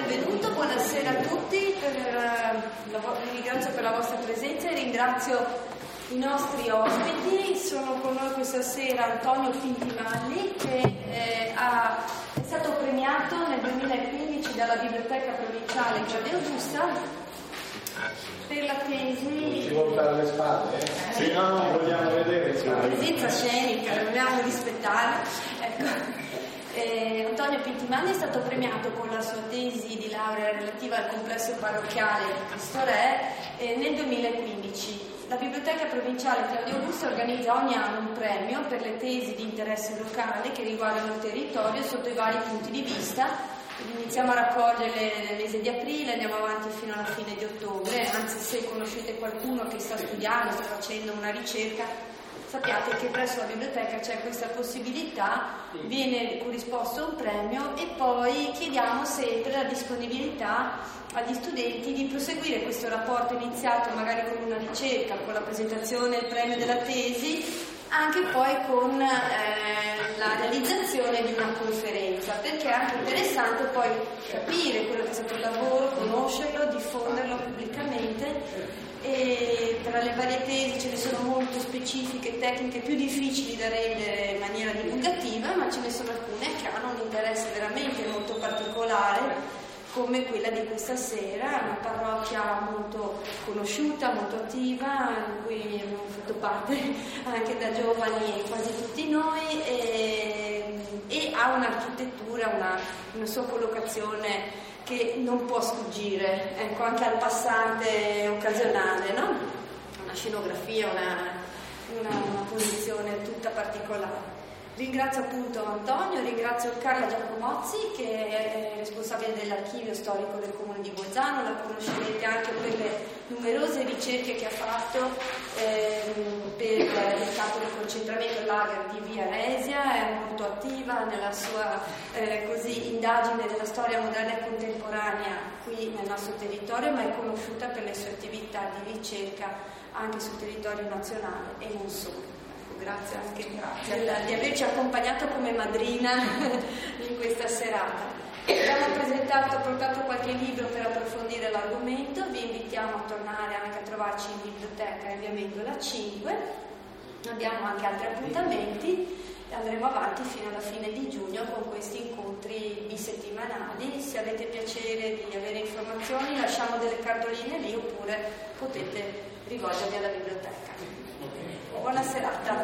benvenuto, buonasera a tutti, vi ringrazio per la vostra presenza e ringrazio i nostri ospiti. Sono con noi questa sera Antonio Pintimalli, che è stato premiato nel 2015 dalla Biblioteca Provinciale Claudio Augusta per la tesi. Si volta alle spalle? Sì, no, vogliamo vedere. La presenza scenica, la dobbiamo rispettare. Ecco. Antonio Pintimalli è stato premiato con la sua tesi di laurea relativa al complesso parrocchiale di Cristo Re nel 2015. La Biblioteca Provinciale Claudio Augusta organizza ogni anno un premio per le tesi di interesse locale che riguardano il territorio sotto i vari punti di vista. Iniziamo a raccoglierle nel mese di aprile, andiamo avanti fino alla fine di ottobre, anzi se conoscete qualcuno che sta studiando, sta facendo una ricerca, sappiate che presso la biblioteca c'è questa possibilità, viene corrisposto un premio e poi chiediamo sempre la disponibilità agli studenti di proseguire questo rapporto iniziato magari con una ricerca, con la presentazione del premio della tesi, anche poi con la realizzazione di una conferenza, perché è anche interessante poi capire quello che è stato il lavoro, conoscerlo, diffonderlo pubblicamente. E tra le varie tesi ce ne sono molto specifiche, tecniche più difficili da rendere in maniera divulgativa, ma ce ne sono alcune che hanno un interesse veramente molto particolare, come quella di questa sera, una parrocchia molto conosciuta, molto attiva, in cui abbiamo fatto parte anche da giovani quasi tutti noi, e ha un'architettura, una sua collocazione che non può sfuggire, ecco, anche al passante occasionale, no? Una scenografia, una posizione tutta particolare. Ringrazio appunto Antonio, ringrazio Carla Giacomozzi, che è responsabile dell'archivio storico del comune di Bolzano, la conoscerete anche per le numerose ricerche che ha fatto per il campo del concentramento lager di Via Resia, è molto attiva nella sua indagine della storia moderna e contemporanea qui nel nostro territorio, ma è conosciuta per le sue attività di ricerca anche sul territorio nazionale e non solo. Grazie anche di averci accompagnato come madrina in questa serata. Abbiamo portato qualche libro per approfondire l'argomento, vi invitiamo a tornare anche a trovarci in biblioteca in via Mendola 5, abbiamo anche altri appuntamenti e andremo avanti fino alla fine di giugno con questi incontri bisettimanali. Se avete piacere di avere informazioni lasciamo delle cartoline lì oppure potete rivolgervi alla biblioteca. Buona serata.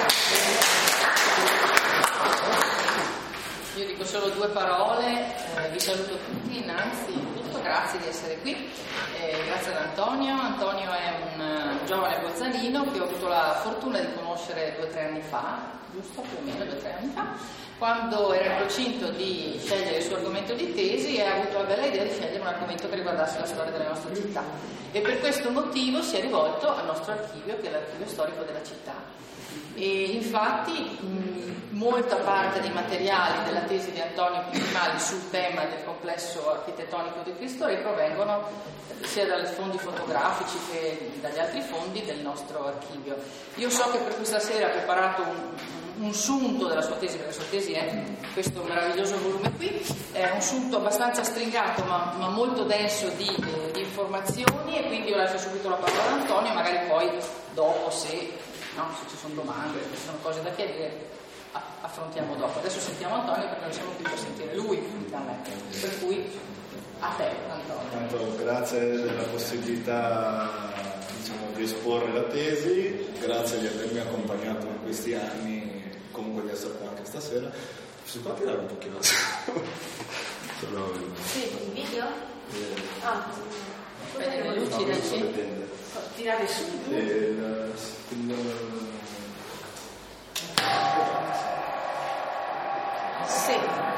Io dico solo due parole, vi saluto tutti innanzitutto, grazie di essere qui, grazie ad Antonio. Antonio è un giovane bolzanino che ho avuto la fortuna di conoscere 2 o 3 anni fa, giusto più o meno 2 o 3 anni fa, quando era in procinto di scegliere il suo argomento di tesi e ha avuto la bella idea di scegliere un argomento che riguardasse la storia della nostra città. E per questo motivo si è rivolto al nostro archivio, che è l'archivio storico della città. E infatti molta parte dei materiali della tesi di Antonio Pintimalli sul tema del complesso architettonico di Cristo Re provengono sia dai fondi fotografici che dagli altri fondi del nostro archivio. Io so che per questa sera ha preparato un sunto della sua tesi, perché la sua tesi è questo meraviglioso volume qui, è un sunto abbastanza stringato ma molto denso di informazioni, e quindi io lascio subito la parola ad Antonio, magari poi dopo se ci sono domande, se ci sono cose da chiedere affrontiamo dopo. Adesso sentiamo Antonio perché non siamo qui per sentire lui da me, per cui a te Antonio. Grazie della possibilità di esporre la tesi, grazie di avermi accompagnato in questi anni, comunque di essere qua anche stasera. Si può tirare un pochino? Sì, il video? Le luci del centro. Tirare su? Sì.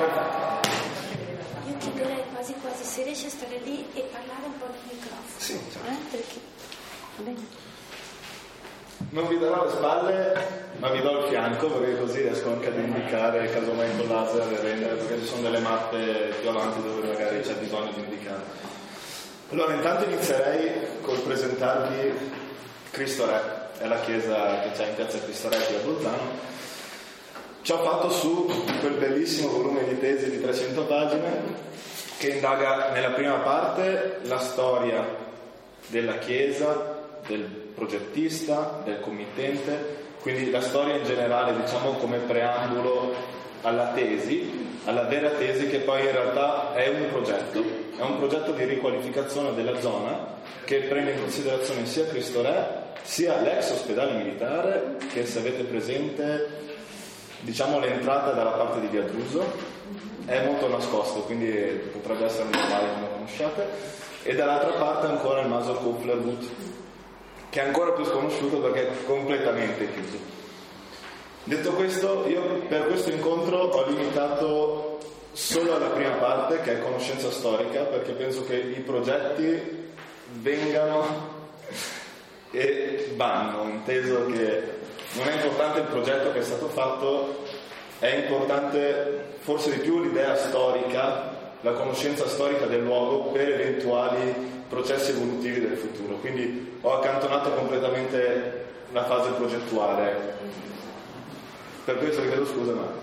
Io chiederei quasi se riesci a stare lì e parlare un po' nel microfono. Sì, certo. Perché? Va bene. Non vi darò le spalle, ma vi do il fianco, perché così riesco anche ad indicare casomai con laser e rendere, perché ci sono delle mappe più avanti dove magari c'è bisogno di indicare. Allora, intanto inizierei col presentarvi Cristo Re, è la chiesa che c'è in piazza Cristo Re qui a Bolzano. Ci ho fatto su quel bellissimo volume di tesi di 300 pagine che indaga nella prima parte la storia della Chiesa, del progettista, del committente, quindi la storia in generale, diciamo, come preambolo alla tesi, alla vera tesi, che poi in realtà è un progetto di riqualificazione della zona che prende in considerazione sia Cristo Re sia l'ex ospedale militare, che, se avete presente, diciamo, l'entrata dalla parte di Via Druso è molto nascosto, quindi potrebbe essere normale come conosciate, e dall'altra parte ancora il Maso Kuflerwood, che è ancora più sconosciuto perché è completamente chiuso. Detto questo, io per questo incontro ho limitato solo alla prima parte, che è conoscenza storica, perché penso che i progetti vengano e vanno, inteso che non è importante il progetto che è stato fatto, è importante forse di più l'idea storica, la conoscenza storica del luogo per eventuali processi evolutivi del futuro. Quindi ho accantonato completamente la fase progettuale. Per questo vi chiedo scusa, ma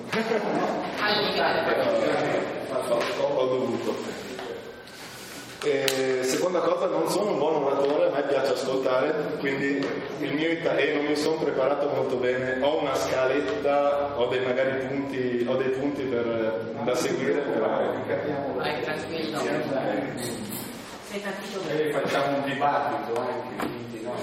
ho dovuto. Seconda cosa, non sono un buon oratore, a me piace ascoltare, quindi non mi sono preparato molto bene. Ho una scaletta, ho dei magari punti, ho dei punti da seguire, però vai tranquillo. Facciamo un dibattito anche, quindi no?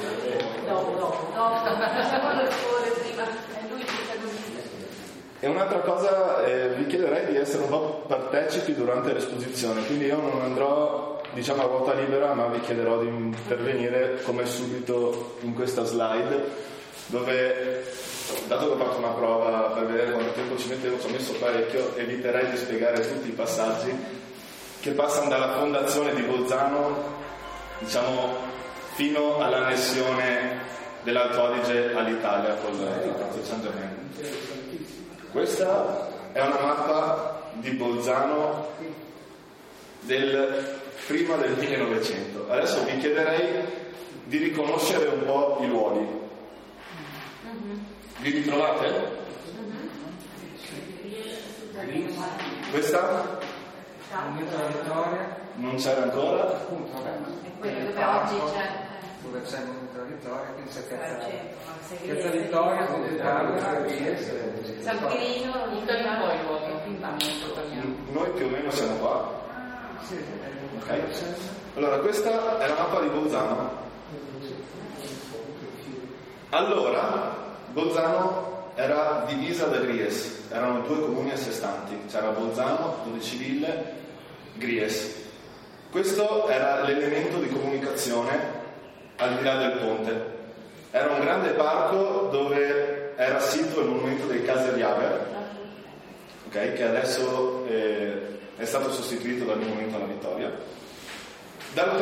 E un'altra cosa, vi chiederei di essere un po' partecipi durante l'esposizione, quindi io non andrò, diciamo, a ruota libera, ma vi chiederò di intervenire come subito in questa slide, dove, dato che ho fatto una prova per vedere quanto tempo ci mettevo, ci ho messo parecchio, eviterei di spiegare tutti i passaggi che passano dalla fondazione di Bolzano, diciamo, fino all'annessione dell'Alto Adige all'Italia con il Trattato di San Germain. Questa è una mappa di Bolzano prima del 1900. Adesso vi chiederei di riconoscere un po' i luoghi. Vi ritrovate? Questa? Non c'era ancora? È quello dove oggi c'è. Dove c'è il Monumento alla Vittoria, quindi c'è Piazza Vittoria, San Quirino, noi più o meno siamo qua. Ok. Allora, questa è la mappa di Bolzano. Allora, Bolzano era divisa da Gries, erano due comuni a sé stanti, c'era Bolzano, Todiciville, Gries. Questo era l'elemento di comunicazione al di là del ponte. Era un grande parco dove era sito il monumento dei Kaiserjäger, okay, che adesso è stato sostituito dal monumento alla vittoria, dal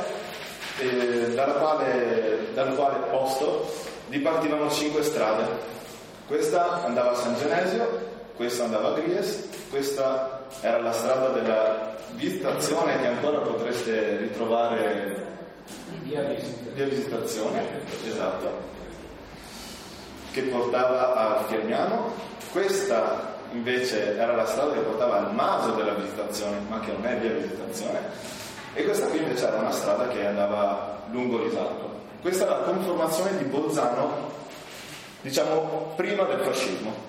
quale posto dipartivano 5 strade. Questa andava a San Genesio, questa andava a Gries, questa era la strada della Visitazione, che ancora potreste ritrovare. Via Visitazione, esatto, che portava a Fiagnano. Questa invece era la strada che portava al Maso della Visitazione, ma che non è Via Visitazione, e questa qui invece era una strada che andava lungo l'Isarco. Questa è la conformazione di Bolzano, diciamo, prima del fascismo.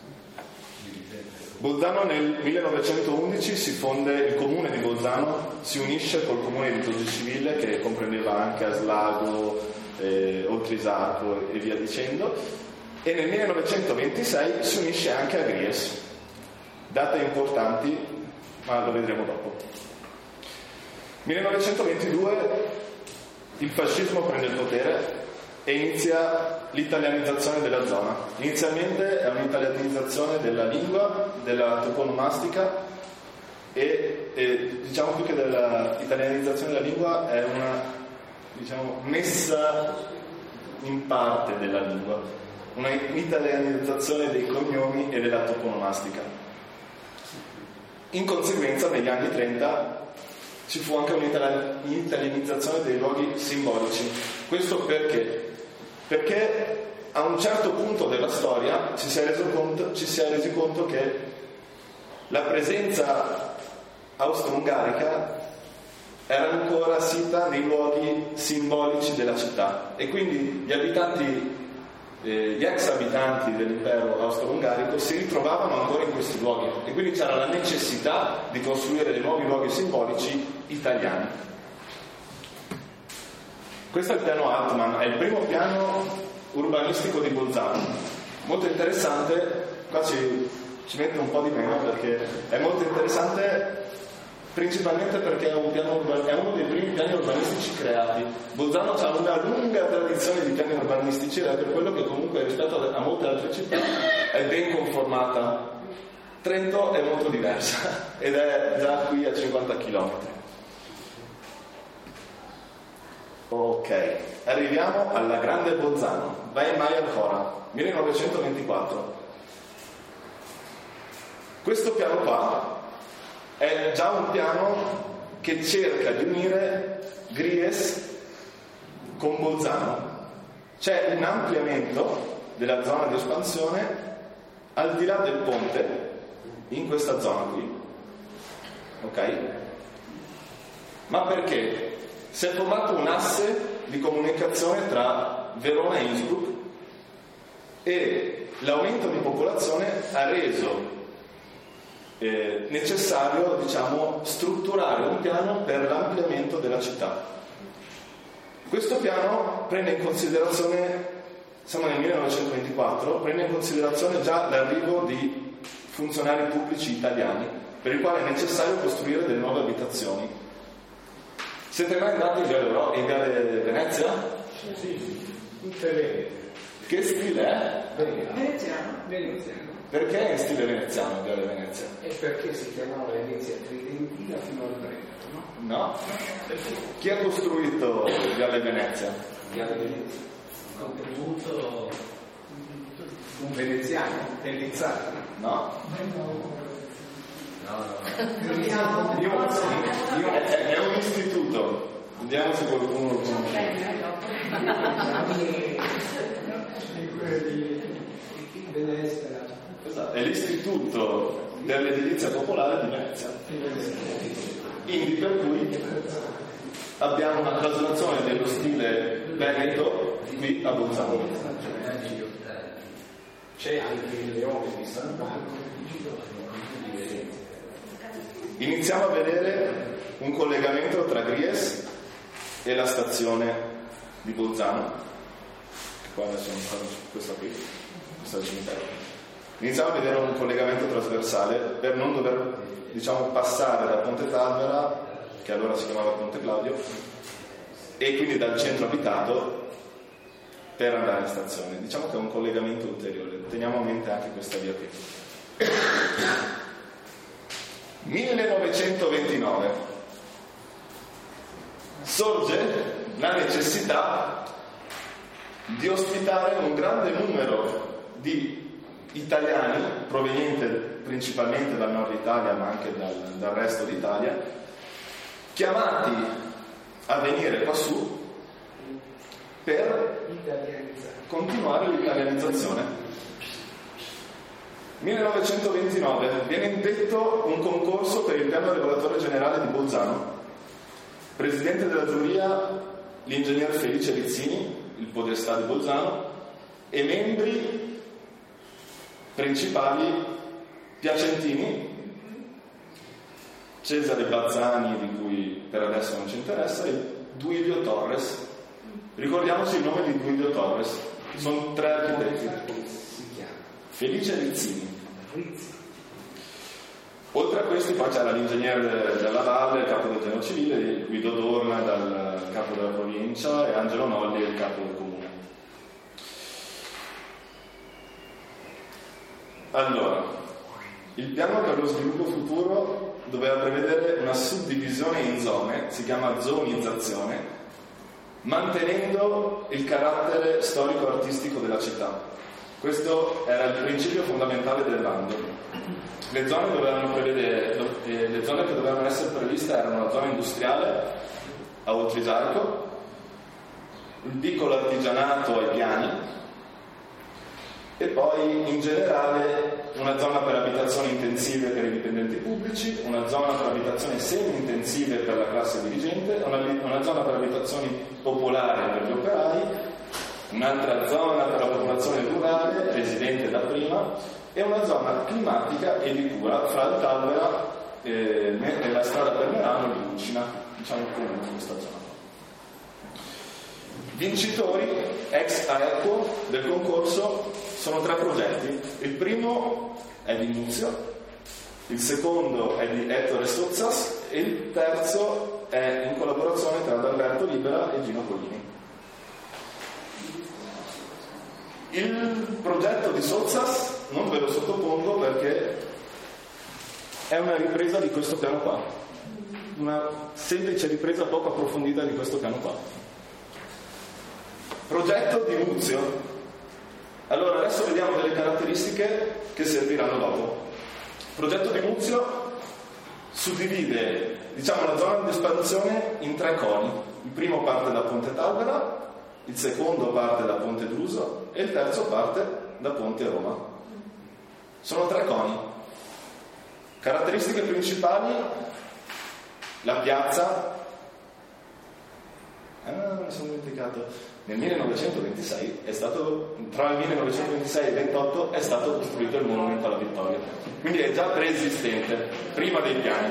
Bolzano nel 1911 si fonde, il comune di Bolzano si unisce col comune di Todiciville, che comprendeva anche Aslago, Oltrisarco e via dicendo, e nel 1926 si unisce anche a Gries. Date importanti, ma lo vedremo dopo. 1922 il fascismo prende il potere e inizia l'italianizzazione della zona. Inizialmente è un'italianizzazione della lingua, della toponomastica e diciamo più che dell'italianizzazione della lingua è una, diciamo, messa in parte della lingua, una italianizzazione dei cognomi e della toponomastica. In conseguenza negli anni 30 ci fu anche un'italianizzazione dei luoghi simbolici. Questo perché? Perché a un certo punto della storia ci si è resi conto che la presenza austro-ungarica era ancora sita nei luoghi simbolici della città, e quindi gli ex abitanti dell'impero austro-ungarico si ritrovavano ancora in questi luoghi, e quindi c'era la necessità di costruire dei nuovi luoghi simbolici italiani. Questo è il piano Hartmann, è il primo piano urbanistico di Bolzano, molto interessante. Qua ci mette un po' di meno perché è molto interessante, principalmente perché è uno dei primi piani urbanistici creati. Bolzano ha una lunga tradizione di piani urbanistici, ed è per quello che comunque rispetto a molte altre città è ben conformata. Trento è molto diversa ed è già qui a 50 km. Ok, arriviamo alla Grande Bolzano, Weihenmayer-Hora, 1924. Questo piano qua è già un piano che cerca di unire Gries con Bolzano. C'è un ampliamento della zona di espansione al di là del ponte, in questa zona qui, ok? Ma perché? Si è formato un asse di comunicazione tra Verona e Innsbruck, e l'aumento di popolazione ha reso necessario, strutturare un piano per l'ampliamento della città. Questo piano prende in considerazione, siamo nel 1924, prende in considerazione già l'arrivo di funzionari pubblici italiani, per il quale è necessario costruire delle nuove abitazioni. Siete mai andati in Viale Venezia? Sì, tutte le... Che stile è? Veneziano. Perché è in stile veneziano Viale Venezia? E perché si chiamava Venezia Tridentina fino al Brento, no? No. Chi ha costruito Viale Venezia? Viale Venezia. Contributo un veneziano, Pellizzati. No. Io È un istituto. Vediamo se qualcuno lo conosce. Esatto. È l'istituto dell'edilizia popolare di Venezia. Quindi per cui abbiamo una traslazione dello stile veneto qui a Bolzano. C'è anche il Leone di San Marco. Iniziamo a vedere un collegamento tra Gries e la stazione di Bolzano. Qua adesso non farò questa qui, questa cimitero. Iniziamo a vedere un collegamento trasversale per non dover, passare da Ponte Talvera, che allora si chiamava Ponte Claudio, e quindi dal centro abitato per andare in stazione. Diciamo che è un collegamento ulteriore. Teniamo a mente anche questa via qui. 1929 sorge la necessità di ospitare un grande numero di italiani provenienti principalmente dal nord Italia, ma anche dal resto d'Italia, chiamati a venire quassù per continuare l'italianizzazione. 1929 viene indetto un concorso per il piano regolatore generale di Bolzano. Presidente della giuria l'ingegner Felice Rizzini, il podestà di Bolzano, e membri principali piacentini, Cesare Bazzani, di cui per adesso non ci interessa, e Duilio Torres. Ricordiamoci il nome di Duilio Torres, sono 3 architetti. Felice Rizzini. Oltre a questi poi c'era l'ingegnere della Valle, il capo del genio civile, Guido Dorna, dal capo della provincia, e Angelo Nolli, il capo del comune. Allora, il piano per lo sviluppo futuro doveva prevedere una suddivisione in zone, si chiama zonizzazione, mantenendo il carattere storico-artistico della città. Questo era il principio fondamentale del bando. Le zone che dovevano essere previste erano la zona industriale a Oltrisarco, il piccolo artigianato ai piani, e poi in generale una zona per abitazioni intensive per i dipendenti pubblici, una zona per abitazioni semi-intensive per la classe dirigente, una zona per abitazioni popolari per gli operai, un'altra zona per la popolazione rurale, residente da prima, e una zona climatica e di cura fra il Talvera e la strada per Merano e Lucina, diciamo comunque questa zona. Vincitori ex aequo del concorso sono 3 progetti. Il primo è di Muzio, il secondo è di Ettore Sozzas e il terzo è in collaborazione tra Adalberto Libera e Gino Collini. Il progetto di Sozzas non ve lo sottopongo perché è una ripresa di questo piano qua, una semplice ripresa poco approfondita di questo piano qua. Progetto di Muzio. Allora adesso vediamo delle caratteristiche che serviranno dopo. Progetto di Muzio suddivide, diciamo, la zona di espansione in 3 coni. Il primo parte da Ponte Talvera, il secondo parte da Ponte Druso e il terzo parte da Ponte Roma. Sono 3 coni. Caratteristiche principali: la piazza. Mi sono dimenticato. Nel 1926 è stato, tra il 1926 e il 28 è stato costruito il monumento alla vittoria, quindi è già preesistente, prima dei piani.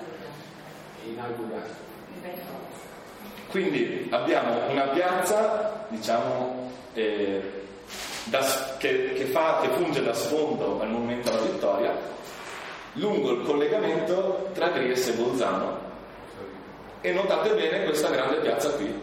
Quindi abbiamo una piazza, diciamo, che funge da sfondo al monumento alla vittoria, lungo il collegamento tra Gries e Bolzano. E notate bene questa grande piazza qui,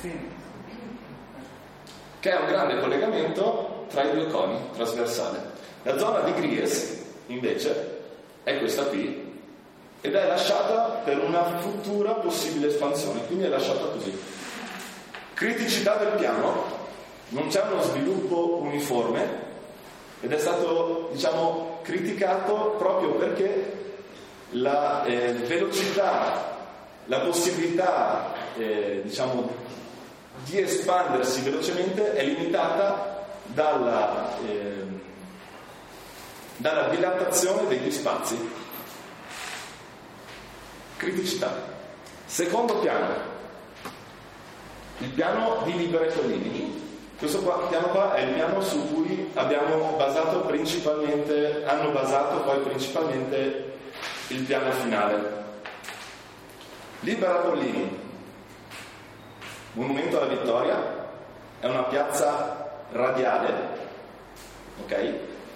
che è un grande collegamento tra i 2 coni trasversali. La zona di Gries invece è questa qui ed è lasciata per una futura possibile espansione, quindi è lasciata così. Criticità del piano: non c'è uno sviluppo uniforme ed è stato, diciamo, criticato proprio perché la velocità, la possibilità diciamo di espandersi velocemente è limitata dalla dilatazione degli spazi. Criticità. Secondo piano, il piano di Libera e Collini. Questo piano qua è il piano su cui hanno basato poi principalmente il piano finale. Libera Collini, monumento alla vittoria, è una piazza radiale, ok?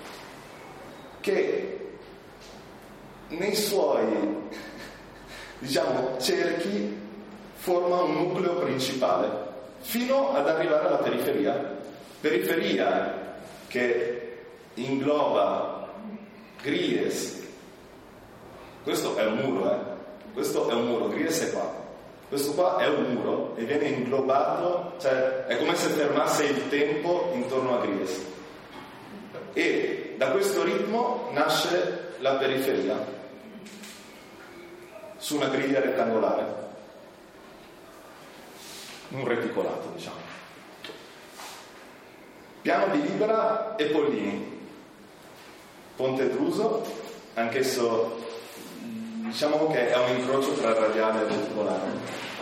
Che nei suoi, diciamo, cerchi forma un nucleo principale fino ad arrivare alla periferia che ingloba Gries. Questo è un muro, questo è un muro, Gries è qua. Questo qua è un muro e viene inglobato, cioè è come se fermasse il tempo intorno a Gries. E da questo ritmo nasce la periferia, su una griglia rettangolare, un reticolato, diciamo. Piano di Libera e Pollini. Ponte Druso, anch'esso, diciamo che è un incrocio tra il radiale e il reticolare.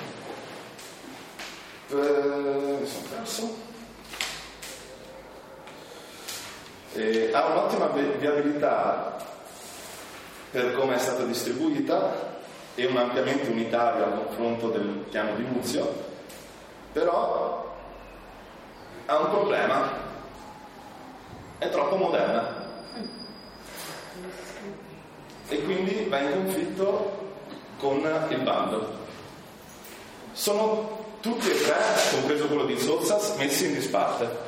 Mi sono perso. Ha un'ottima viabilità per come è stata distribuita e un ampliamento unitario a confronto del piano di Muzio, però ha un problema: è troppo moderna e quindi va in conflitto con il bando. Sono tutti e 3, compreso quello di Sozzas, messi in disparte.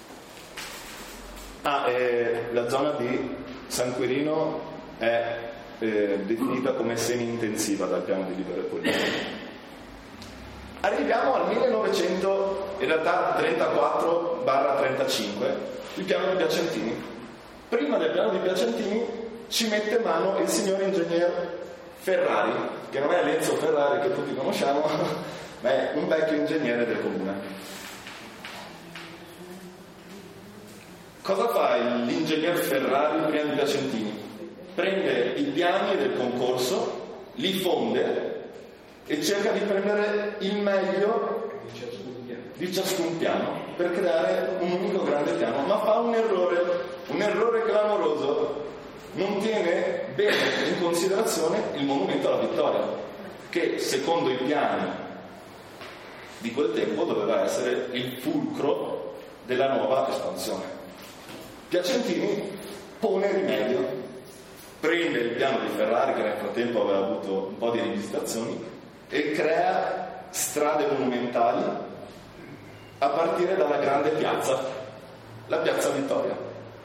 La zona di San Quirino è definita come semi-intensiva dal piano di Libera e Pollini. Arriviamo al 1900, in realtà 34/35, il piano di Piacentini. Prima del piano di Piacentini ci mette mano il signor ingegner Ferrari, che non è Lenzo Ferrari che tutti conosciamo, ma è un vecchio ingegnere del comune. Cosa fa l'ingegner Ferrari prima di Piacentini? Prende i piani del concorso, li fonde e cerca di prendere il meglio di ciascun piano per creare un unico grande piano, ma fa un errore clamoroso. Non tiene bene in considerazione il monumento alla vittoria, che secondo i piani di quel tempo doveva essere il fulcro della nuova espansione. Piacentini pone rimedio, prende il piano di Ferrari, che nel frattempo aveva avuto un po' di rivisitazioni, e crea strade monumentali a partire dalla grande piazza, la piazza Vittoria.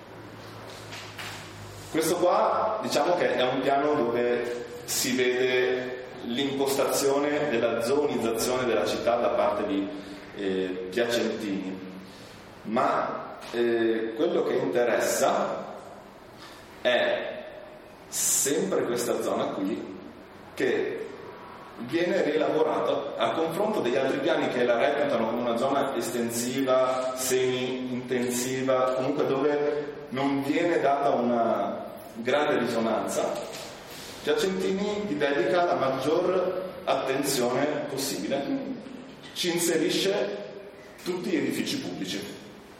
Questo qua diciamo che è un piano dove si vede l'impostazione della zonizzazione della città da parte di Piacentini, ma quello che interessa è sempre questa zona qui, che viene rielaborata a confronto degli altri piani che la reputano come una zona estensiva, semi-intensiva, comunque dove non viene data una grande risonanza. Piacentini gli dedica la maggior attenzione possibile, ci inserisce tutti gli edifici pubblici.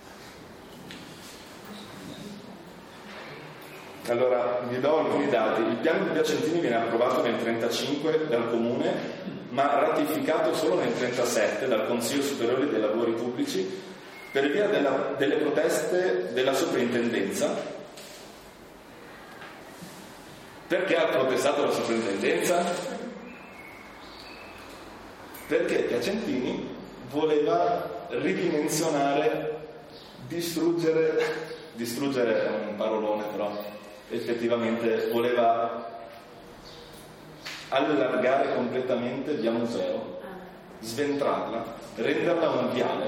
Allora, vi do alcuni dati. Il piano di Piacentini viene approvato nel 1935 dal Comune, ma ratificato solo nel 1937 dal Consiglio Superiore dei Lavori Pubblici per via delle proteste della soprintendenza. Perché ha protestato la soprintendenza? Perché Piacentini voleva ridimensionare, distruggere è un parolone, però effettivamente voleva allargare completamente via Museo, sventrarla, renderla un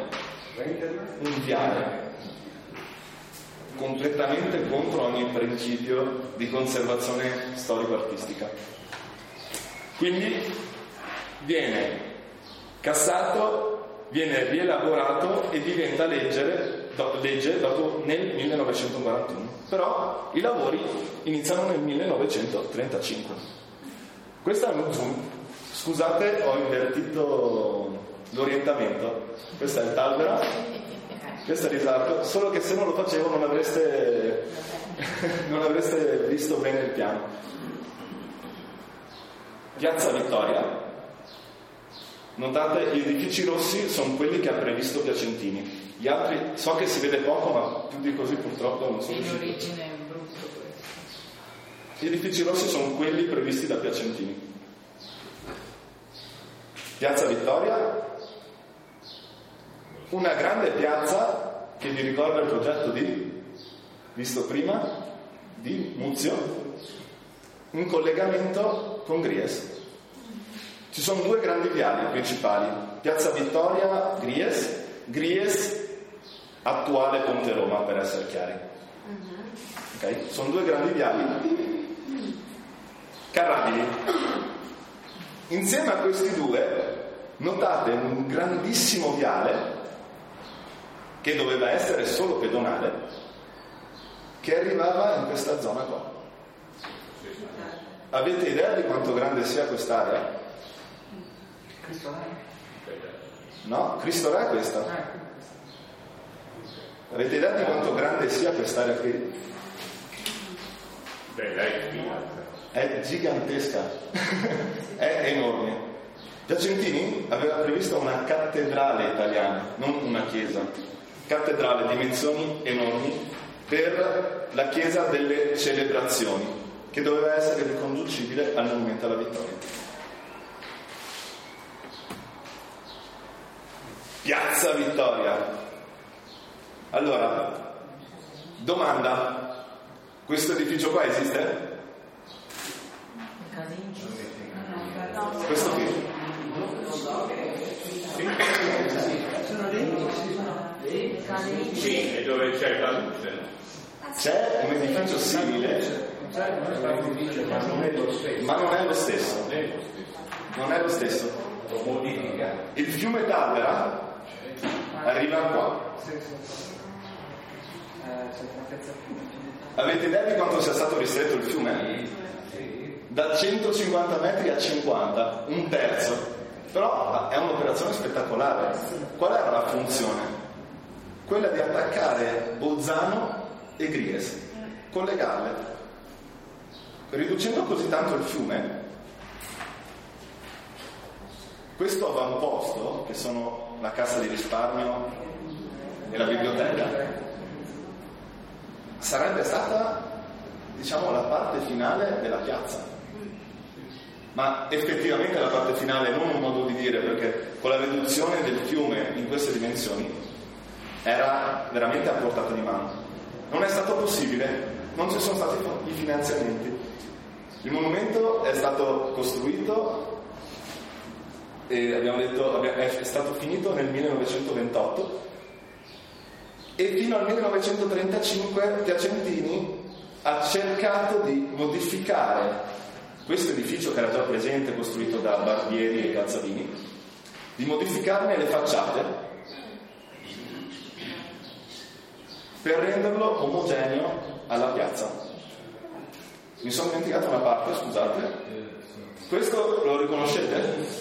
viale completamente contro ogni principio di conservazione storico-artistica. Quindi viene cassato, viene rielaborato e diventa legge dopo nel 1941. Però i lavori iniziano nel 1935. Questo è uno zoom. Scusate, ho invertito l'orientamento. Questo è il Talbera, questo è l'Isarco, solo che se non lo facevo non avreste visto bene il piano. Piazza Vittoria. Notate, gli edifici rossi sono quelli che ha previsto Piacentini. Gli altri, so che si vede poco, ma più di così purtroppo non sono riuscito. In origine è brutto questo. Gli edifici rossi sono quelli previsti da Piacentini. Piazza Vittoria, una grande piazza che vi ricorda il progetto visto prima, di Muzio, in collegamento con Gries. Ci sono due grandi viali principali, Piazza Vittoria, Gries, attuale Ponte Roma, per essere chiari. Okay? Sono due grandi viali carrabili. Insieme a questi due notate un grandissimo viale che doveva essere solo pedonale, che arrivava in questa zona qua. Avete idea di quanto grande sia quest'area? Cristo Re? No, Cristo Re è questa. Avete idea di quanto grande sia quest'area qui? È gigantesca, è enorme. Piacentini aveva previsto una cattedrale italiana, non una chiesa. Cattedrale, dimensioni enormi, per la chiesa delle celebrazioni, che doveva essere riconducibile al monumento alla vittoria. Piazza Vittoria. Allora, domanda: questo edificio qua esiste? Questo qui? Sì, e dove c'è la luce. C'è un edificio simile, ma non è lo stesso. Non è lo stesso. Il fiume Talbera arriva qua. Avete idea di quanto sia stato ristretto il fiume? Da 150 metri a 50, un terzo. Però è un'operazione spettacolare. Qual era la funzione? Quella di attaccare Bolzano e Gries, collegarle. Riducendo così tanto il fiume, questo avamposto, che sono la cassa di risparmio e la biblioteca, sarebbe stata, diciamo, la parte finale della piazza. Ma effettivamente la parte finale, non un modo di dire, perché con la riduzione del fiume in queste dimensioni era veramente a portata di mano. Non è stato possibile, non ci sono stati i finanziamenti. Il monumento è stato costruito e abbiamo detto è stato finito nel 1928 e fino al 1935 Piacentini ha cercato di modificare questo edificio che era già presente, costruito da Barbieri e Calzavini, di modificarne le facciate per renderlo omogeneo alla piazza. Mi sono dimenticato una parte, scusate. Questo lo riconoscete?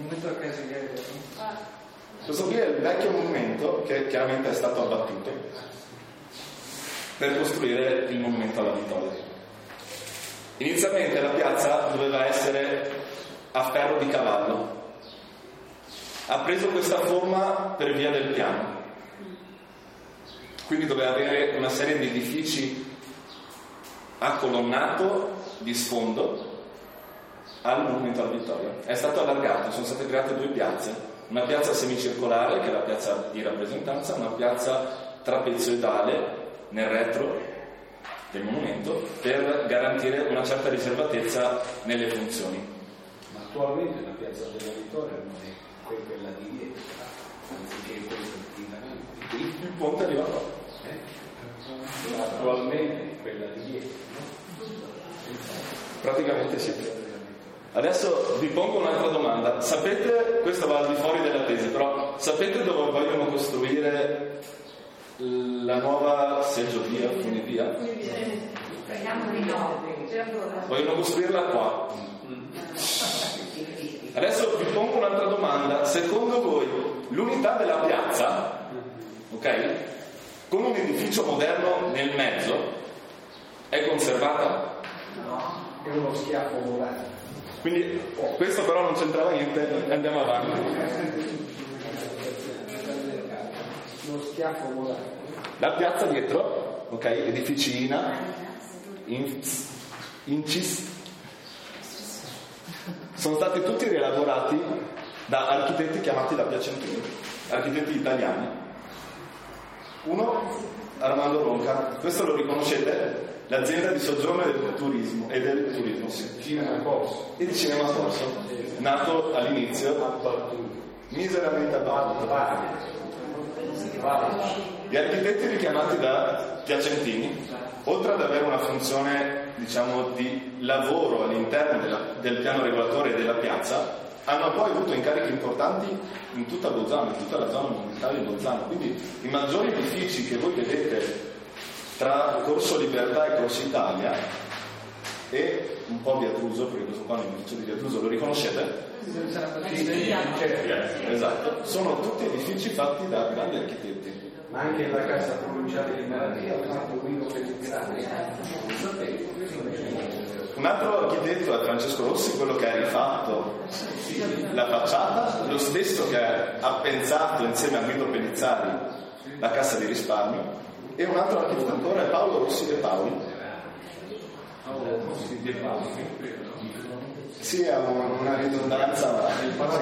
Questo qui è il vecchio monumento che chiaramente è stato abbattuto per costruire il monumento alla vittoria. Inizialmente la piazza doveva essere a ferro di cavallo. Ha preso questa forma per via del piano. Quindi doveva avere una serie di edifici a colonnato di sfondo al monumento alla vittoria. È stato allargato, sono state create due piazze, una piazza semicircolare che è la piazza di rappresentanza, una piazza trapezoidale nel retro del monumento per garantire una certa riservatezza nelle funzioni. Ma attualmente la piazza della vittoria non è quella di ieri, anziché quella di il ponte arriva qua. Attualmente quella di ieri, Praticamente sì. Adesso vi pongo un'altra domanda. Sapete, questo va al di fuori della tesi, però sapete dove vogliono costruire la nuova seggiovia, funivia? Vogliono costruirla qua. Adesso vi pongo un'altra domanda. Secondo voi l'unità della piazza, ok? Con un edificio moderno nel mezzo, è conservata? no? È uno schiaffo volante. Quindi questo però non c'entrava niente, andiamo avanti. Uno schiaffo volante. La piazza dietro, ok, edificina, incis, sono stati tutti rielaborati da architetti chiamati da Piacentini, architetti italiani. Uno, Armando Ronca, questo lo riconoscete? L'azienda di soggiorno e del turismo, sì. Cinema Corso. E di Cinema Corso, nato all'inizio miseramente abbattuto. Gli architetti richiamati da Piacentini, oltre ad avere una funzione, diciamo, di lavoro all'interno del piano regolatore della piazza, hanno poi avuto incarichi importanti in tutta Bolzano, in tutta la zona monumentale di Bolzano. Quindi i maggiori edifici che voi vedete tra Corso Libertà e Corso Italia e un po' Via Druso, perché questo qua è l'edificio di Via Druso, lo riconoscete? Esatto, sono tutti edifici fatti da grandi architetti. Ma anche la Cassa Provinciale di Malattia ha fatto Guido Pelligrani. Un altro architetto è Francesco Rossi, quello che ha rifatto la facciata, lo stesso che ha pensato insieme a Guido Pellizzari la Cassa di Risparmio, e un altro architetto ancora è Paolo Rossi De Paoli. Sì, ha una ridondanza, ma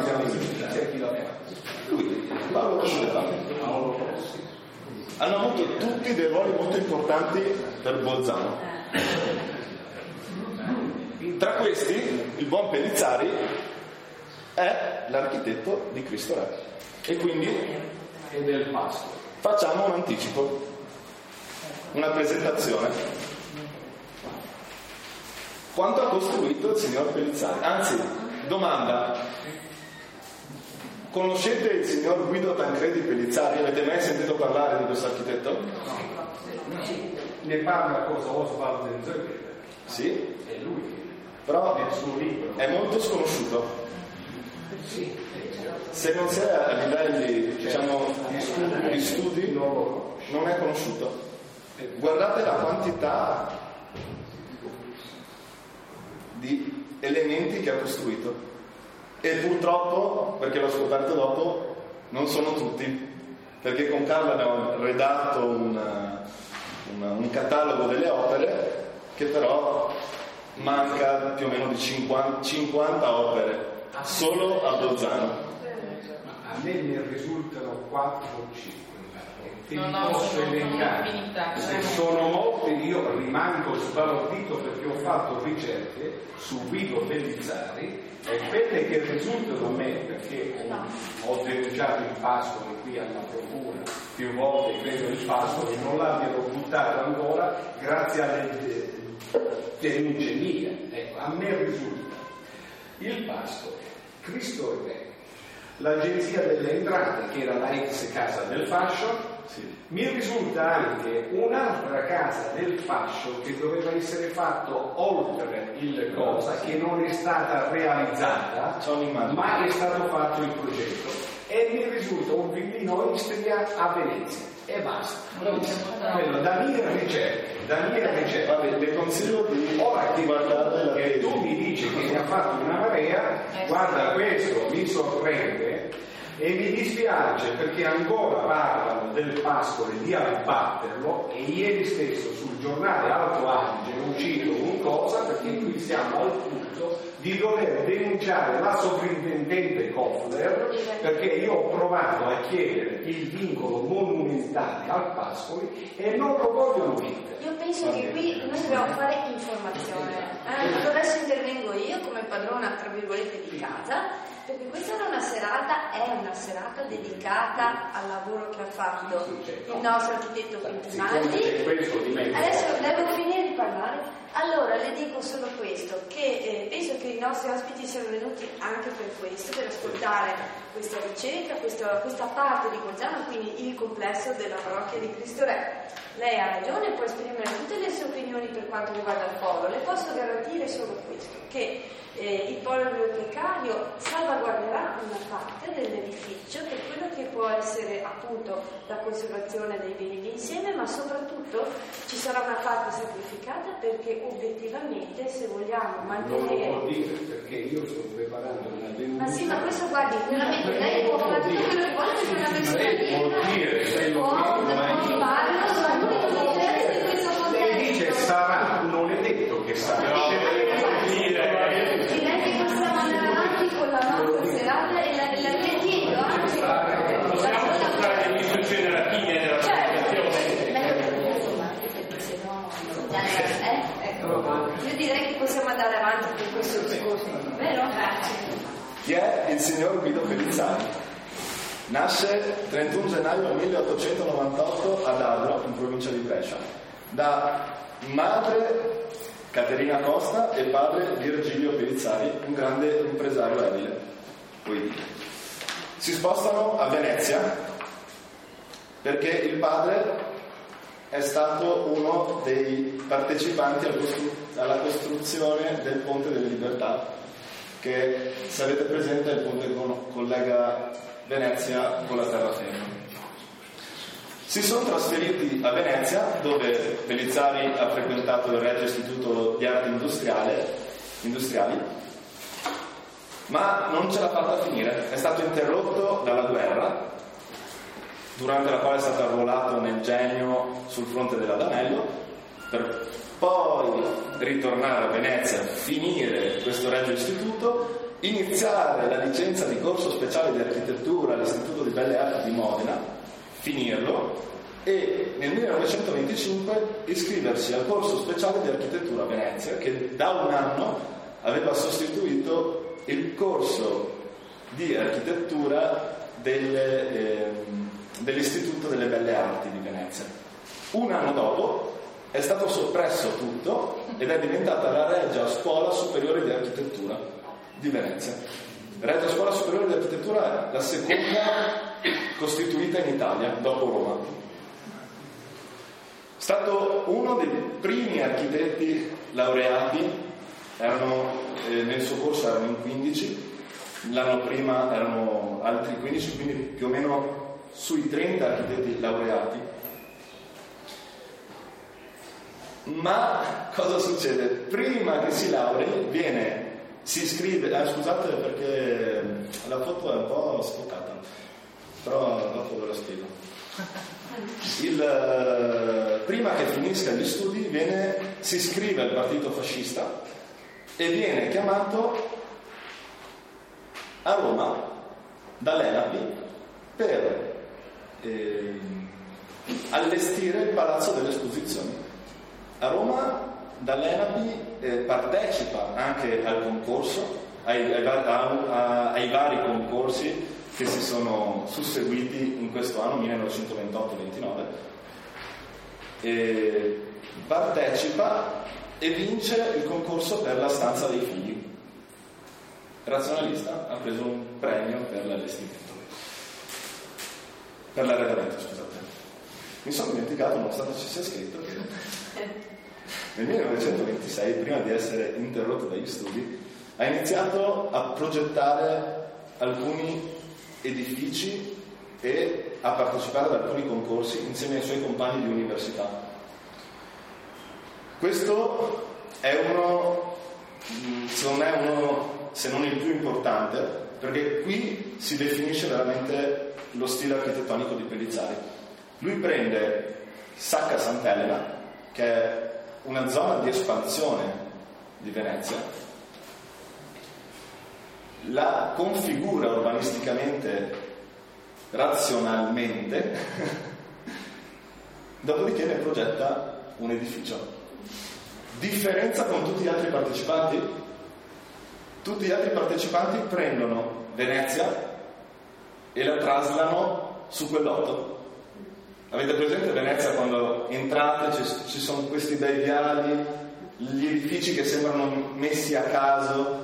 lui, Paolo Rossi De Paoli. Hanno avuto tutti dei ruoli molto importanti per Bolzano. Tra questi, il buon Pellizzari è l'architetto di Cristo Re. E quindi E del Pasto. facciamo un anticipo, una presentazione. Quanto ha costruito il signor Pellizzari? Anzi, domanda: Conoscete il signor Guido Tancredi Pellizzari? Avete mai sentito parlare di questo architetto? Ne parla cosa Oswald del Zucker. Sì? È lui. Però nel suo libro. È molto sconosciuto. Sì. Se non si è a livelli, diciamo, di studi, non è conosciuto. Guardate la quantità di elementi che ha costruito. E purtroppo, perché l'ho scoperto dopo, non sono tutti, perché con Carla ne ho redatto un catalogo delle opere che però manca più o meno di 50 opere solo a Bolzano. A me ne risultano 4 o 5. Te li No, posso sono elencare. infinità. Se sono molti, io rimango sbalordito perché ho fatto ricerche su Guido Pellizzari e quelle che risultano a me, perché ho denunciato il Pascoli qui alla procura più volte, credo il Pascoli non l'abbiano buttato ancora grazie alle denunce mie. Ecco, a me risulta il Pascoli, Cristo Re, l'Agenzia delle Entrate, che era la ex Casa del Fascio. Sì. Mi risulta anche un'altra casa del fascio che doveva essere fatto oltre il cosa, che non è stata realizzata, ma è stato fatto il progetto. E mi risulta un villino Istria a Venezia. E basta. Quello, da mia ricerca. Vabbè, le consiglio di Ora guardare che tu mi dici che ne ha fatto una marea, guarda, questo mi sorprende. E mi dispiace perché ancora parlano del Pascoli di abbatterlo, e ieri stesso sul giornale Alto Adige è uscito un cosa, perché qui siamo al punto di dover denunciare la sovrintendente Koffler, perché io ho provato a chiedere il vincolo monumentale al Pascoli e non lo vogliono mettere. Io penso che qui noi dobbiamo fare informazione. Adesso intervengo io come padrona, tra virgolette, di casa, perché questa è una serata dedicata al lavoro che ha fatto il nostro architetto Pintimani. Adesso devo finire di parlare. Allora le dico solo questo, che penso che i nostri ospiti siano venuti anche per questo, per ascoltare questa ricerca, questa parte di Bolzano, quindi il complesso della parrocchia di Cristo Re. Lei ha ragione, può esprimere tutte le sue opinioni per quanto riguarda il polo. Le posso garantire solo questo, che il polo bibliotecario salvaguarderà una parte dell'edificio per quello che può essere appunto la conservazione dei beni di insieme, ma soprattutto ci sarà una parte sacrificata perché obiettivamente, se vogliamo mantenere... Non lo può dire perché io sto preparando una denuncia. Ma sì, ma questo guardi, veramente lei può fare tutto quello che vuole perché una persona lei dice sarà, non è detto che sarà. Direi che possiamo andare avanti con la nostra serata e la chiedo anche. Possiamo mostrare le istruzioni alla fine della Io direi che possiamo andare avanti con questo discorso, vero? Chi è il signor Guido Pellizzari? Nasce 31 gennaio 1898 ad Adro, in provincia di Brescia, da madre Caterina Costa e padre Virgilio Pellizzari, un grande impresario edile. Poi si spostano a Venezia perché il padre è stato uno dei partecipanti alla costruzione del Ponte delle Libertà, che, se avete presente, è il ponte che collega Venezia con la terraferma. Si sono trasferiti a Venezia, dove Pellizzari ha frequentato il Regio Istituto di Arti Industriali, ma non ce l'ha fatta finire. È stato interrotto dalla guerra, durante la quale è stato arruolato nel Genio sul fronte dell'Adamello, per poi ritornare a Venezia, finire questo Regio Istituto, iniziare la licenza di corso speciale di architettura all'Istituto di Belle Arti di Modena, finirlo e nel 1925 iscriversi al corso speciale di architettura a Venezia, che da un anno aveva sostituito il corso di architettura dell'Istituto delle Belle Arti di Venezia. Un anno dopo è stato soppresso tutto ed è diventata la Regia Scuola Superiore di Architettura di Venezia. Regia Scuola Superiore di Architettura architettura è la seconda costituita in Italia dopo Roma. È stato uno dei primi architetti laureati, nel suo corso erano in 15, l'anno prima erano altri 15, quindi più o meno sui 30 architetti laureati. Ma cosa succede? Prima che si laurei si iscrive, scusate perché la foto è un po' sfoccata, però dopo ve lo spiego. Prima che finisca gli studi si iscrive al partito fascista e viene chiamato a Roma dall'ENAPI per allestire il Palazzo delle Esposizioni. A Roma dall'ENAPI partecipa anche al concorso, ai vari concorsi che si sono susseguiti in questo anno 1928-29, partecipa e vince il concorso per la stanza dei figli. Razionalista, ha preso un premio per l'allestimento, per l'arredamento, scusate. Mi sono dimenticato, nonostante ci sia scritto, che nel 1926, prima di essere interrotto dagli studi, ha iniziato a progettare alcuni edifici e a partecipare ad alcuni concorsi insieme ai suoi compagni di università. Questo è se non il più importante, perché qui si definisce veramente lo stile architettonico di Pellizzari. Lui prende Sacca Sant'Elena, che è una zona di espansione di Venezia, la configura urbanisticamente, razionalmente, dopodiché ne progetta un edificio. Differenza con tutti gli altri partecipanti? Tutti gli altri partecipanti prendono Venezia e la traslano su quell'otto. Avete presente Venezia quando entrate ci sono questi bei viali, gli edifici che sembrano messi a caso?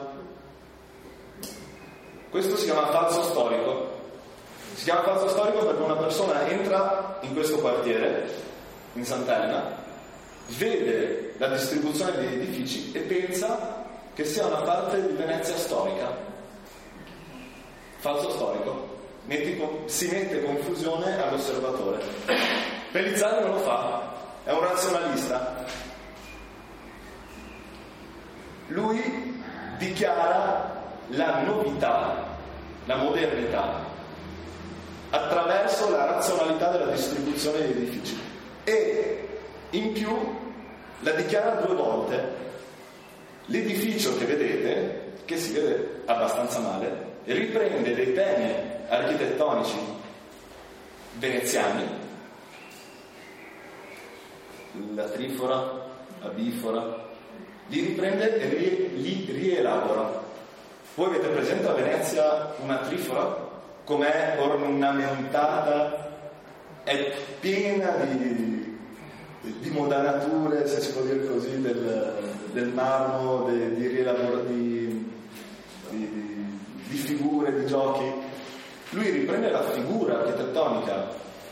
Questo si chiama falso storico. Si chiama falso storico perché una persona entra in questo quartiere, in Sant'Elena, vede la distribuzione degli edifici e pensa che sia una parte di Venezia storica. Falso storico. Si mette confusione all'osservatore. Pellizzari non lo fa, è un razionalista. Lui dichiara la novità, la modernità, attraverso la razionalità della distribuzione degli edifici, e in più la dichiara 2 volte. L'edificio che vedete, che si vede abbastanza male, riprende dei temi architettonici veneziani, la trifora, la bifora, li riprende e li rielabora. Voi avete presente a Venezia una trifora? Com'è ornamentata, è piena di modanature, se si può dire così, del marmo, di figure, di giochi. Lui riprende la figura architettonica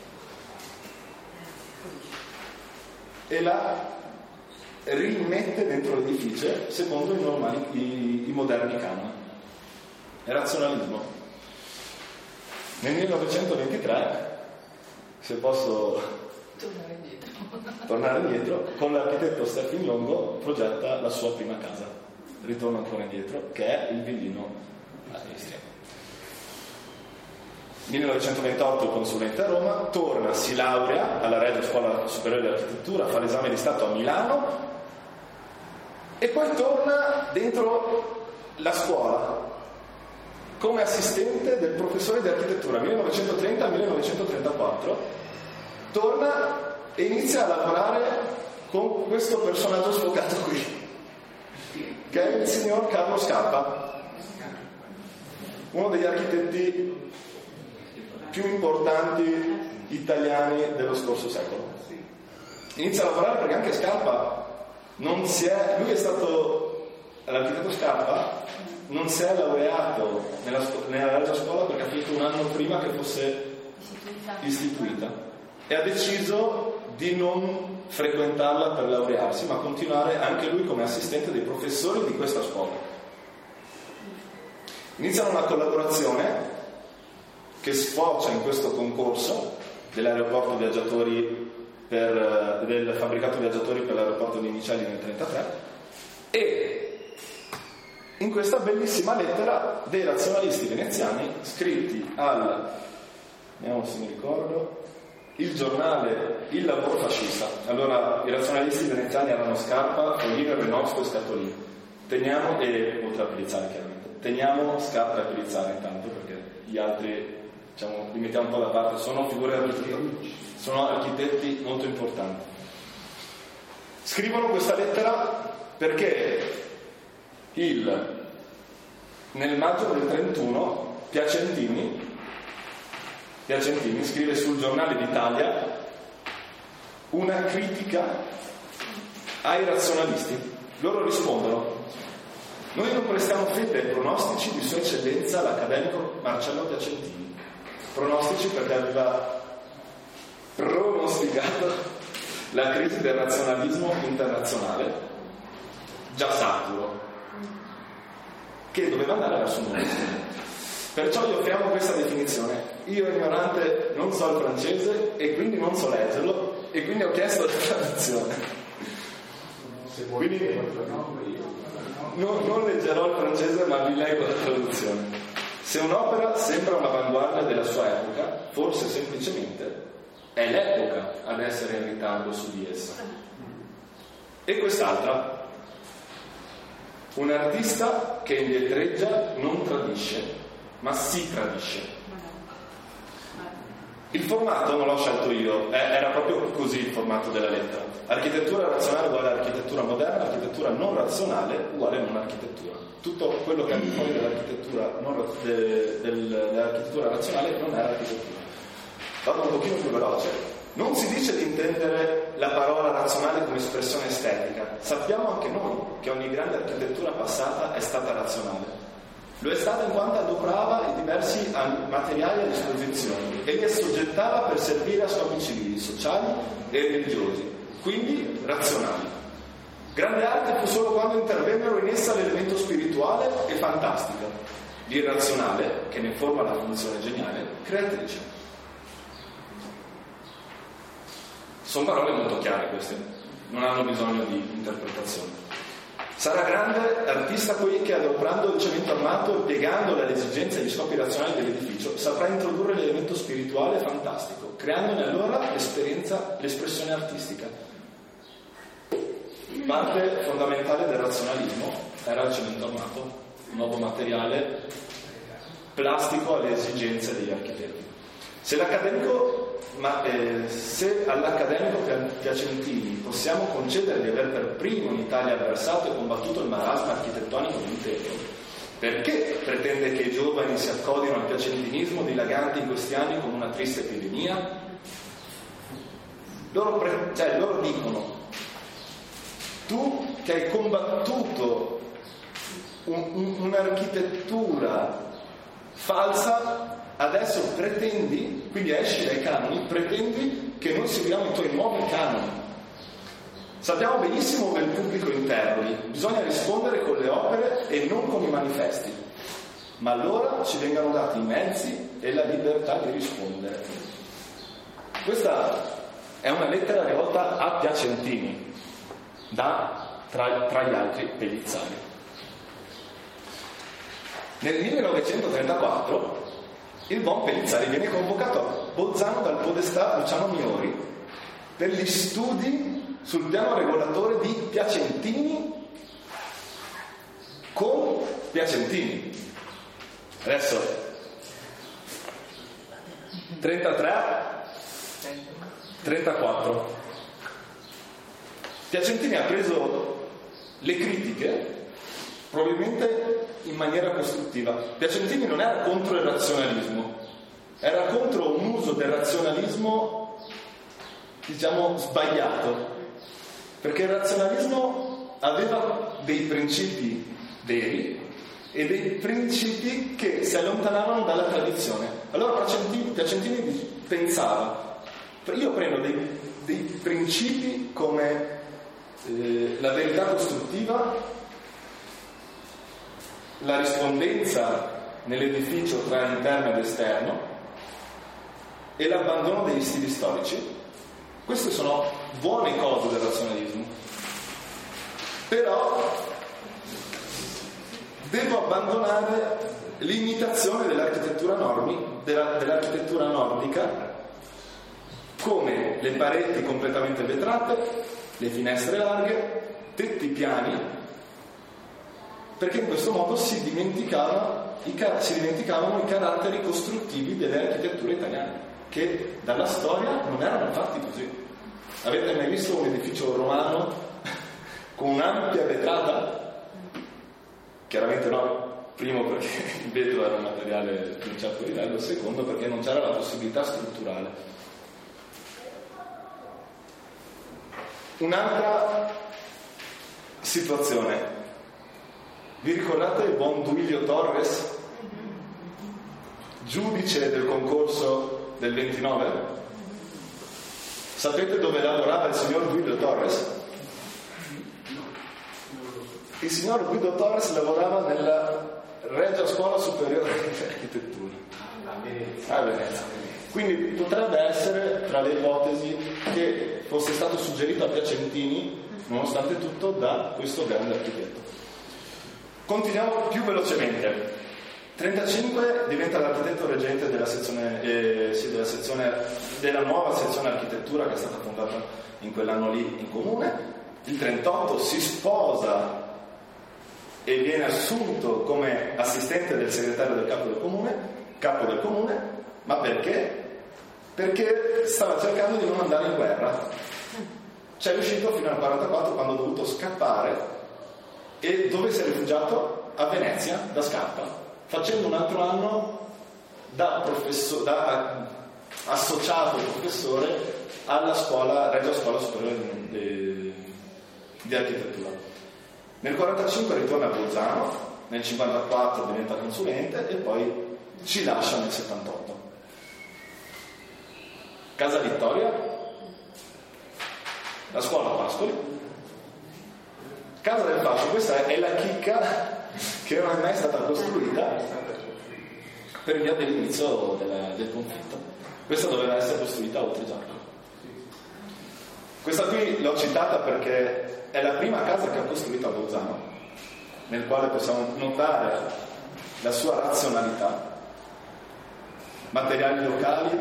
e la rimette dentro l'edificio secondo i moderni canoni. È razionalismo. Nel 1923, se posso tornare indietro, con l'architetto Stefan Longo progetta la sua prima casa. Ritorno ancora indietro, che è il villino a Istria. 1928 consulente a Roma, torna, si laurea alla Regia Scuola Superiore di Architettura, fa l'esame di Stato a Milano e poi torna dentro la scuola come assistente del professore di architettura 1930-1934. Torna e inizia a lavorare con questo personaggio sfocato qui, che è il signor Carlo Scarpa, uno degli architetti più importanti italiani dello scorso secolo. Inizia a lavorare perché anche Scarpa lui è stato l'architetto Scarpa non si è laureato nella Regia Scuola perché ha finito un anno prima che fosse istituita e ha deciso di non frequentarla per laurearsi, ma continuare anche lui come assistente dei professori di questa scuola. Iniziano una collaborazione che sfocia in questo concorso dell'aeroporto viaggiatori del fabbricato viaggiatori per l'aeroporto di Nicelli nel 1933, e in questa bellissima lettera dei razionalisti veneziani scritti vediamo se mi ricordo, il giornale Il Lavoro Fascista. Allora i razionalisti veneziani erano Scarpa, Foglino, Renosto e Scatolini. Teniamo, e oltre a Pellizzari chiaramente, teniamo Scarpa e Pellizzari intanto, perché gli altri li mettiamo un po' da parte, sono figure sono architetti molto importanti. Scrivono questa lettera perché nel maggio del 31 Piacentini scrive sul Giornale d'Italia una critica ai razionalisti. Loro rispondono: noi non prestiamo fede ai pronostici di Sua Eccellenza l'accademico Marcello Piacentini. Pronostici perché aveva pronosticato la crisi del razionalismo internazionale, già saturo, che doveva andare verso un nuovo. Perciò gli offriamo questa definizione. Io ignorante non so il francese e quindi non so leggerlo, e quindi ho chiesto la traduzione. Quindi non leggerò il francese, ma vi leggo la traduzione. Se un'opera sembra un'avanguardia della sua epoca, forse semplicemente è l'epoca ad essere in ritardo su di essa. E quest'altra: un artista che indietreggia non tradisce, ma si tradisce. Il formato non l'ho scelto io, era proprio così il formato della lettera. Architettura razionale uguale architettura moderna, architettura non razionale uguale non architettura. Tutto quello che è fuori dell'architettura razionale non è architettura. Vado un pochino più veloce. Non si dice di intendere la parola razionale come espressione estetica. Sappiamo anche noi che ogni grande architettura passata è stata razionale. Lo è stata in quanto adoperava i diversi materiali a disposizione e li assoggettava per servire a scopi civili, sociali e religiosi, quindi razionali. Grande arte fu solo quando intervennero in essa l'elemento spirituale e fantastico, l'irrazionale, che ne forma la funzione geniale, creatrice. Sono parole molto chiare queste, non hanno bisogno di interpretazione. Sarà grande artista poiché adoperando il cemento armato e piegandolo alle esigenze e agli scopi razionali dell'edificio saprà introdurre l'elemento spirituale e fantastico, creandone allora l'espressione artistica. Parte fondamentale del razionalismo era il cemento armato, un nuovo materiale plastico alle esigenze degli architetti. Se all'accademico Piacentini possiamo concedere di aver per primo in Italia avversato e combattuto il marasma architettonico di un tempo, perché pretende che i giovani si accodino al piacentinismo dilagante in questi anni come una triste epidemia? Loro dicono: tu che hai combattuto un'architettura falsa, adesso pretendi, quindi esci dai canoni, pretendi che noi seguiamo i tuoi nuovi canoni. Sappiamo benissimo che il pubblico interroghi, bisogna rispondere con le opere e non con i manifesti, ma allora ci vengano dati i mezzi e la libertà di rispondere. Questa è una lettera rivolta a Piacentini, tra gli altri Pellizzari. Nel 1934 il buon Pellizzari viene convocato a Bolzano dal podestà Luciano Miori per gli studi sul piano regolatore di Piacentini con Piacentini. Adesso 34. Piacentini ha preso le critiche probabilmente in maniera costruttiva. Piacentini non era contro il razionalismo, era contro un uso del razionalismo, sbagliato, perché il razionalismo aveva dei principi veri e dei principi che si allontanavano dalla tradizione. Allora Piacentini pensava, io prendo dei principi come la verità costruttiva, la rispondenza nell'edificio tra interno ed esterno e l'abbandono degli stili storici. Queste sono buone cose del razionalismo, però devo abbandonare l'imitazione dell'architettura dell'architettura nordica, come le pareti completamente vetrate, le finestre larghe, tetti piani, perché in questo modo si dimenticavano i caratteri costruttivi delle architetture italiane, che dalla storia non erano fatti così. Avete mai visto un edificio romano con un'ampia vetrata? Chiaramente no, primo perché il vetro era un materiale di un certo livello, secondo perché non c'era la possibilità strutturale. Un'altra situazione, vi ricordate il buon Duilio Torres, giudice del concorso del 29? Sapete dove lavorava il signor Duilio Torres? Il signor Guido Torres lavorava nella Regia Scuola Superiore di Architettura a Venezia. Quindi potrebbe essere tra le ipotesi che fosse stato suggerito a Piacentini, nonostante tutto, da questo grande architetto. Continuiamo più velocemente. 35 diventa l'architetto reggente della nuova sezione architettura che è stata fondata in quell'anno lì in comune. Il 38 si sposa e viene assunto come assistente del segretario del capo del comune, ma perché? Perché stava cercando di non andare in guerra. C'è riuscito fino al 44, quando ha dovuto scappare, e dove si è rifugiato? A Venezia, da Scappa, facendo un altro anno da associato professore alla Regia Scuola Superiore di Architettura. Nel 45 ritorna a Bolzano, nel 54 diventa consulente e poi ci lascia nel 78. Casa Vittoria, la scuola Pascoli, Casa del Fascio. Questa è la chicca che non è mai stata costruita per via dell'inizio del conflitto. Questa doveva essere costruita a Oltregiarco. Questa qui l'ho citata perché è la prima casa che ha costruito a Bolzano, nel quale possiamo notare la sua razionalità. Materiali locali,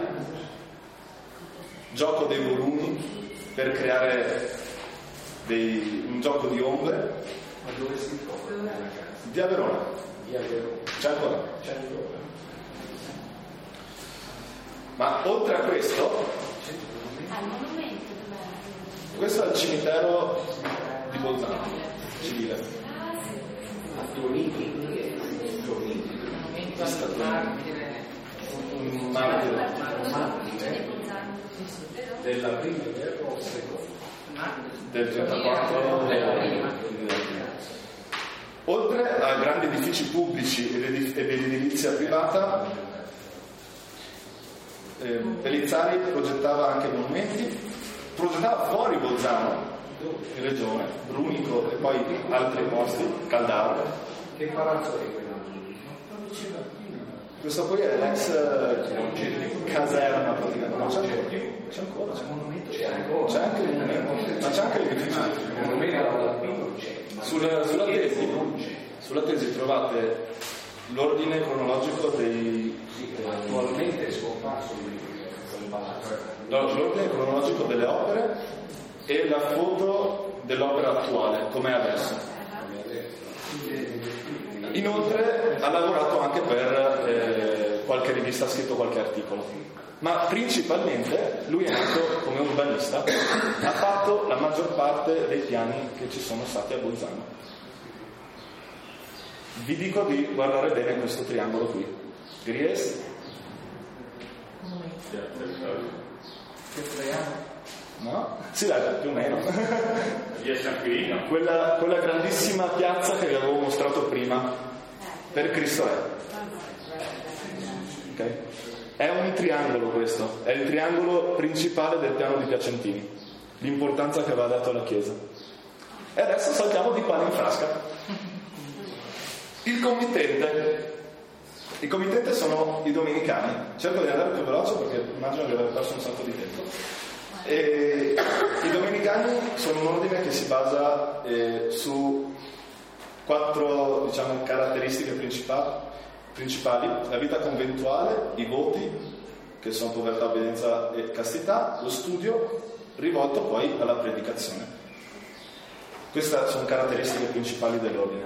gioco dei volumi per creare un gioco di ombre. Ma dove si trova? Via Verona. C'è ancora. Ma oltre a questo, questo è il cimitero di Bolzano, civile. Un martire Della prima guerra o seconda? del 34 della prima. Oltre a grandi edifici pubblici e dell'edilizia privata, Pellizzari progettava anche monumenti, progettava fuori Bolzano, in regione, Brunico e poi altri posti, Caldaro. Che palazzo è quello? Questo poi è l'ex caserma praticamente. No, c'è ancora. C'è anche il monumento, ma c'è anche l'edificio. Il monumento sulla tesi trovate l'ordine cronologico dei... attualmente è scomparso quel palazzo. L'ordine cronologico delle opere e la foto dell'opera attuale, com'è adesso. Inoltre ha lavorato anche per qualche rivista, ha scritto qualche articolo, ma principalmente lui è nato come urbanista, ha fatto la maggior parte dei piani che ci sono stati a Bolzano. Vi dico di guardare bene questo triangolo qui. Gries? Che triangolo? No? Sì, dai, più o meno. Via San Quirino. Quella grandissima piazza che vi avevo mostrato prima, per Cristo Re. Okay? È un triangolo questo, è il triangolo principale del piano di Piacentini, l'importanza che aveva dato alla Chiesa. E adesso saltiamo di pane in frasca. Il committente sono i domenicani. Cerco di andare più veloce perché immagino di aver perso un sacco di tempo. E i domenicani sono un ordine che si basa su 4, diciamo, caratteristiche principali: la vita conventuale, i voti, che sono povertà, obbedienza e castità, lo studio, rivolto poi alla predicazione. Queste sono caratteristiche principali dell'ordine.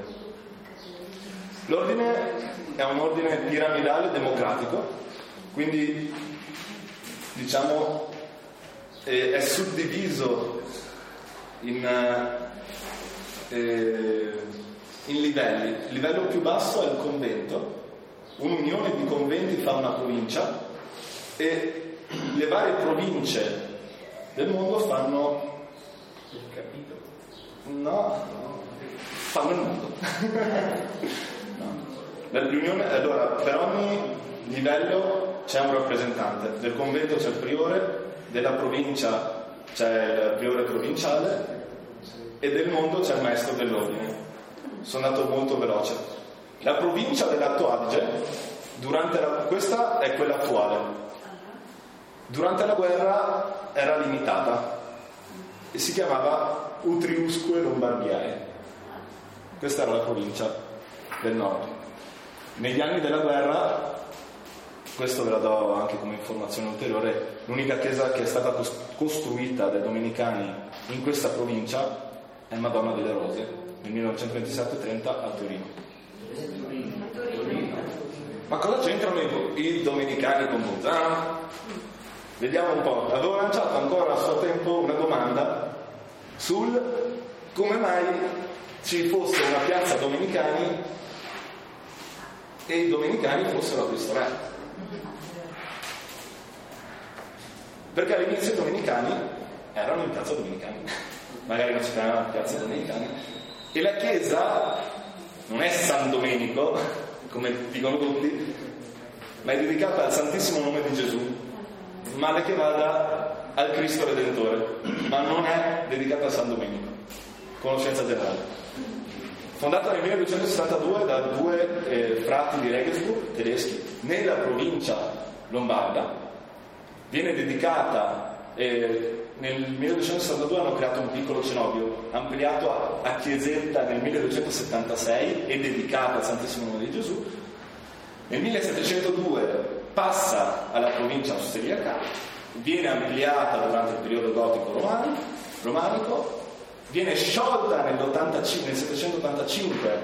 L'ordine è un ordine piramidale democratico, quindi diciamo è suddiviso in livelli. Il livello più basso è il convento, un'unione di conventi fa una provincia e le varie province del mondo fanno fanno il mondo. Allora, per ogni livello c'è un rappresentante. Del convento c'è il priore, della provincia c'è il priore provinciale e del mondo c'è il maestro dell'ordine. Sono andato molto veloce. La provincia dell'Alto Adige, questa è quella attuale. Durante la guerra era limitata e si chiamava Utriusque Lombardiae. Questa era la provincia del nord. Negli anni della guerra, questo ve la do anche come informazione ulteriore, l'unica chiesa che è stata costruita dai domenicani in questa provincia è Madonna delle Rose, nel 1927-30 a Torino. Ma cosa c'entrano i domenicani con Bolzano? Vediamo un po'. Avevo lanciato ancora a suo tempo una domanda sul come mai ci fosse una piazza domenicani e i domenicani fossero a Cristo Re. Perché all'inizio i domenicani erano in piazza domenicani, magari non si chiamava piazza domenicani, e la chiesa non è San Domenico, come dicono tutti, ma è dedicata al Santissimo Nome di Gesù, male che vada al Cristo Redentore, ma non è dedicata a San Domenico. Conoscenza generale. Fondata nel 1262 da due frati di Regensburg tedeschi nella provincia lombarda, viene dedicata nel 1262 hanno creato un piccolo cenobio ampliato a chiesetta nel 1276 e dedicata al Santissimo Nome di Gesù. Nel 1702 passa alla provincia austriaca, viene ampliata durante il periodo gotico romanico, viene sciolta nel 785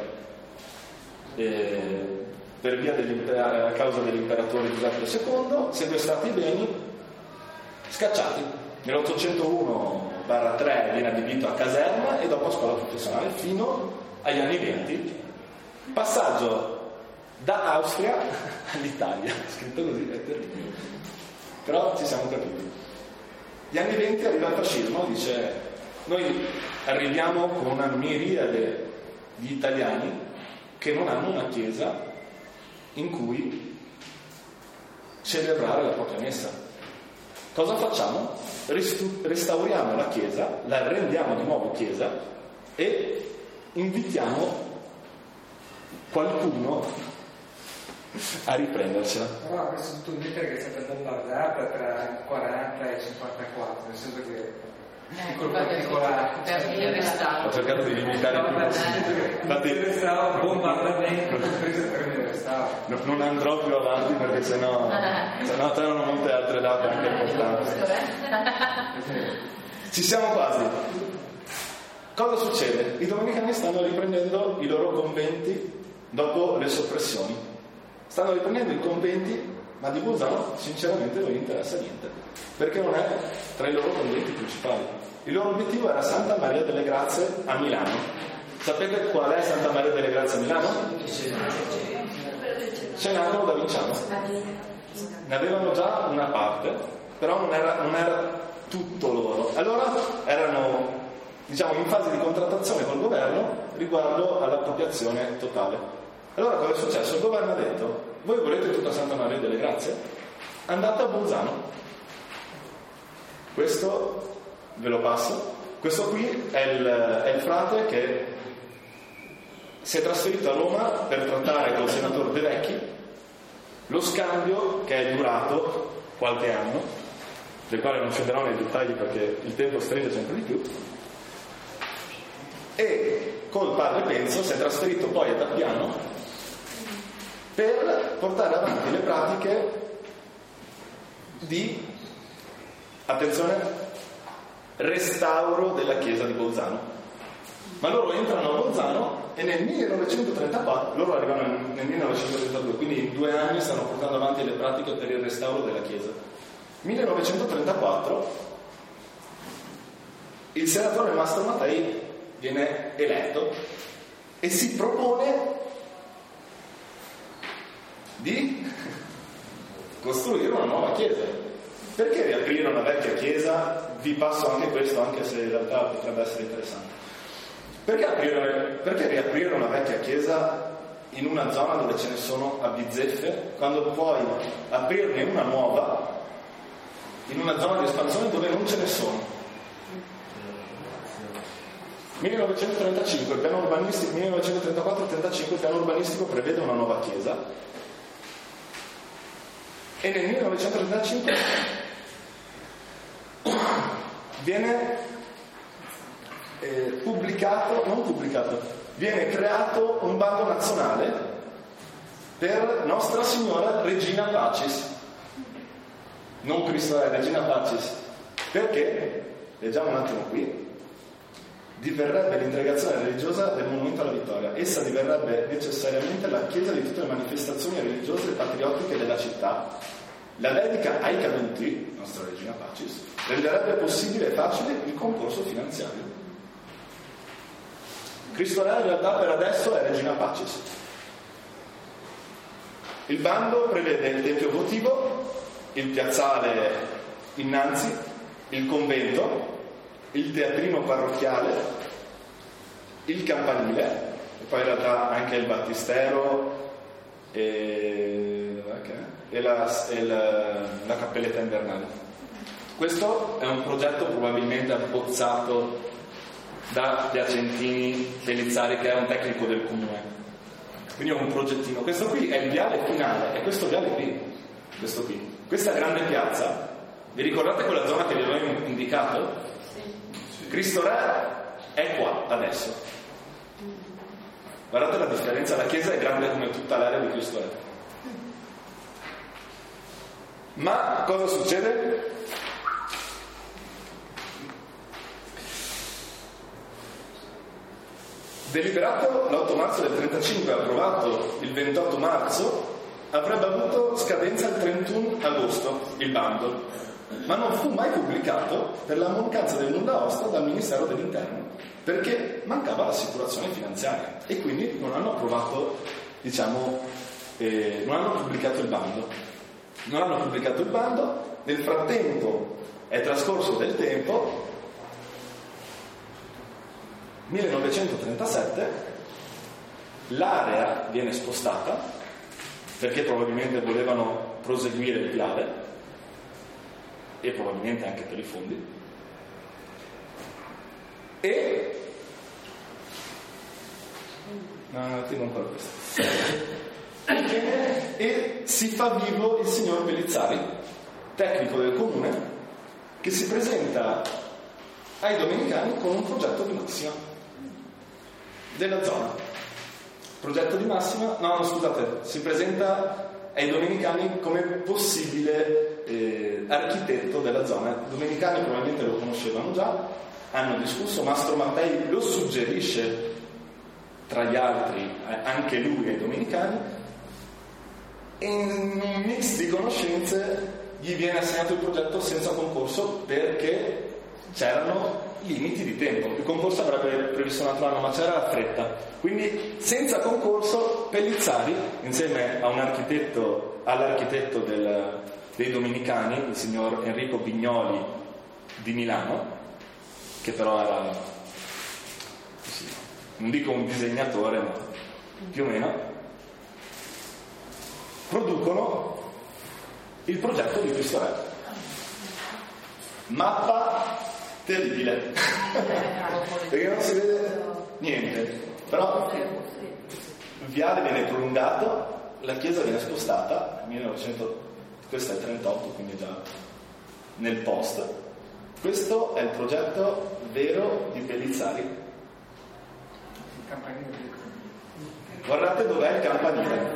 per via a causa dell'imperatore Giuseppe II, sequestrati i beni, scacciati. Nell'801/3 viene adibito a caserma e dopo a scuola professionale fino agli anni 20. Passaggio da Austria all'Italia, scritto così è terribile, però ci siamo capiti. Gli anni 20 arriva il fascismo, dice: noi arriviamo con una miriade di italiani che non hanno una chiesa in cui celebrare la propria messa. Cosa facciamo? Restauriamo la chiesa, la rendiamo di nuovo chiesa e invitiamo qualcuno a riprendercela. Però questo tu dici che è stata bombardata tra il 40 e il 54, nel senso che ho cercato di limitare il più possibile. Infatti bombardamento non andrò più avanti perché sennò c'erano molte altre date anche importanti. Ci siamo quasi. Cosa succede? I domenicani stanno riprendendo i loro conventi dopo le soppressioni. Stanno riprendendo i conventi, ma di Bolzano sinceramente non gli interessa niente, perché non è tra i loro conventi principali. Il loro obiettivo era Santa Maria delle Grazie a Milano. Sapete qual è Santa Maria delle Grazie a Milano? Cenacolo da Vinciano. Ne avevano già una parte, però non era tutto loro. Allora erano, diciamo, in fase di contrattazione col governo riguardo all'appropriazione totale. Allora cosa è successo? Il governo ha detto: voi volete tutta Santa Maria delle Grazie? Andate a Bolzano. Questo ve lo passo. Questo qui è il frate che si è trasferito a Roma per trattare col senatore De Vecchi lo scambio che è durato qualche anno, del quale non scenderò nei dettagli perché il tempo stringe sempre di più, e col padre Penzo si è trasferito poi ad Appiano per portare avanti le pratiche di, attenzione, restauro della chiesa di Bolzano. Ma loro entrano a Bolzano e nel 1934, loro arrivano nel 1932, quindi in 2 anni stanno portando avanti le pratiche per il restauro della chiesa. 1934 il senatore Mastro Mattei viene eletto e si propone di costruire una nuova chiesa. Perché riaprire una vecchia chiesa? Vi passo anche questo, anche se in realtà potrebbe essere interessante. Perché riaprire una vecchia chiesa in una zona dove ce ne sono a bizzeffe, quando puoi aprirne una nuova in una zona di espansione dove non ce ne sono? 1935, il piano urbanistico, 1934-35 il piano urbanistico prevede una nuova chiesa, e nel 1935 viene viene creato un bando nazionale per Nostra Signora Regina Pacis, non Cristo è Regina Pacis, perché, leggiamo un attimo qui, diverrebbe l'integrazione religiosa del monumento alla vittoria. Essa diverrebbe necessariamente la chiesa di tutte le manifestazioni religiose e patriottiche della città. La dedica ai caduti, Nostra Regina Pacis, renderebbe possibile e facile il concorso finanziario. Cristo Re in realtà per adesso è Regina Pacis. Il bando prevede il tempio votivo, il piazzale innanzi, il convento, il teatrino parrocchiale, il campanile, e poi in realtà anche il battistero e la cappelletta invernale. Questo è un progetto probabilmente abbozzato da Piacentini Belizzari, che era un tecnico del comune, quindi è un progettino. Questo qui è il viale finale, è questo viale qui, questo qui, questa grande piazza. Vi ricordate quella zona che vi avevo indicato? Cristo Re è qua adesso. Guardate la differenza, la chiesa è grande come tutta l'area di Cristo Re. Ma cosa succede? Deliberato l'8 marzo del 35, approvato il 28 marzo, avrebbe avuto scadenza il 31 agosto il bando, ma non fu mai pubblicato per la mancanza del nulla osta dal Ministero dell'Interno, perché mancava l'assicurazione finanziaria e quindi non hanno approvato, non hanno pubblicato il bando. Nel frattempo è trascorso del tempo. 1937 l'area viene spostata perché probabilmente volevano proseguire il viale e probabilmente anche per i fondi, e si fa vivo il signor Belizzari, tecnico del comune, che si presenta ai domenicani con un progetto di massima della zona. Progetto di massima, si presenta ai domenicani come possibile architetto della zona. I domenicani probabilmente lo conoscevano già, hanno discusso, Mastro Mattei lo suggerisce tra gli altri anche lui ai domenicani, e in un mix di conoscenze gli viene assegnato il progetto senza concorso perché c'erano limiti di tempo. Il concorso avrebbe previsto un altro anno, ma c'era la fretta, quindi senza concorso Pellizzari, insieme a all'architetto dei domenicani, il signor Enrico Bignoli, di Milano, che però era, sì, non dico un disegnatore, ma più o meno, producono il progetto di Cristo Re. Mappa terribile, perché non si vede niente, però il viale viene prolungato, la chiesa viene spostata, 1900, questo è il 38, quindi già nel post. Questo è il progetto vero di Pellizzari. Guardate dov'è il campanile.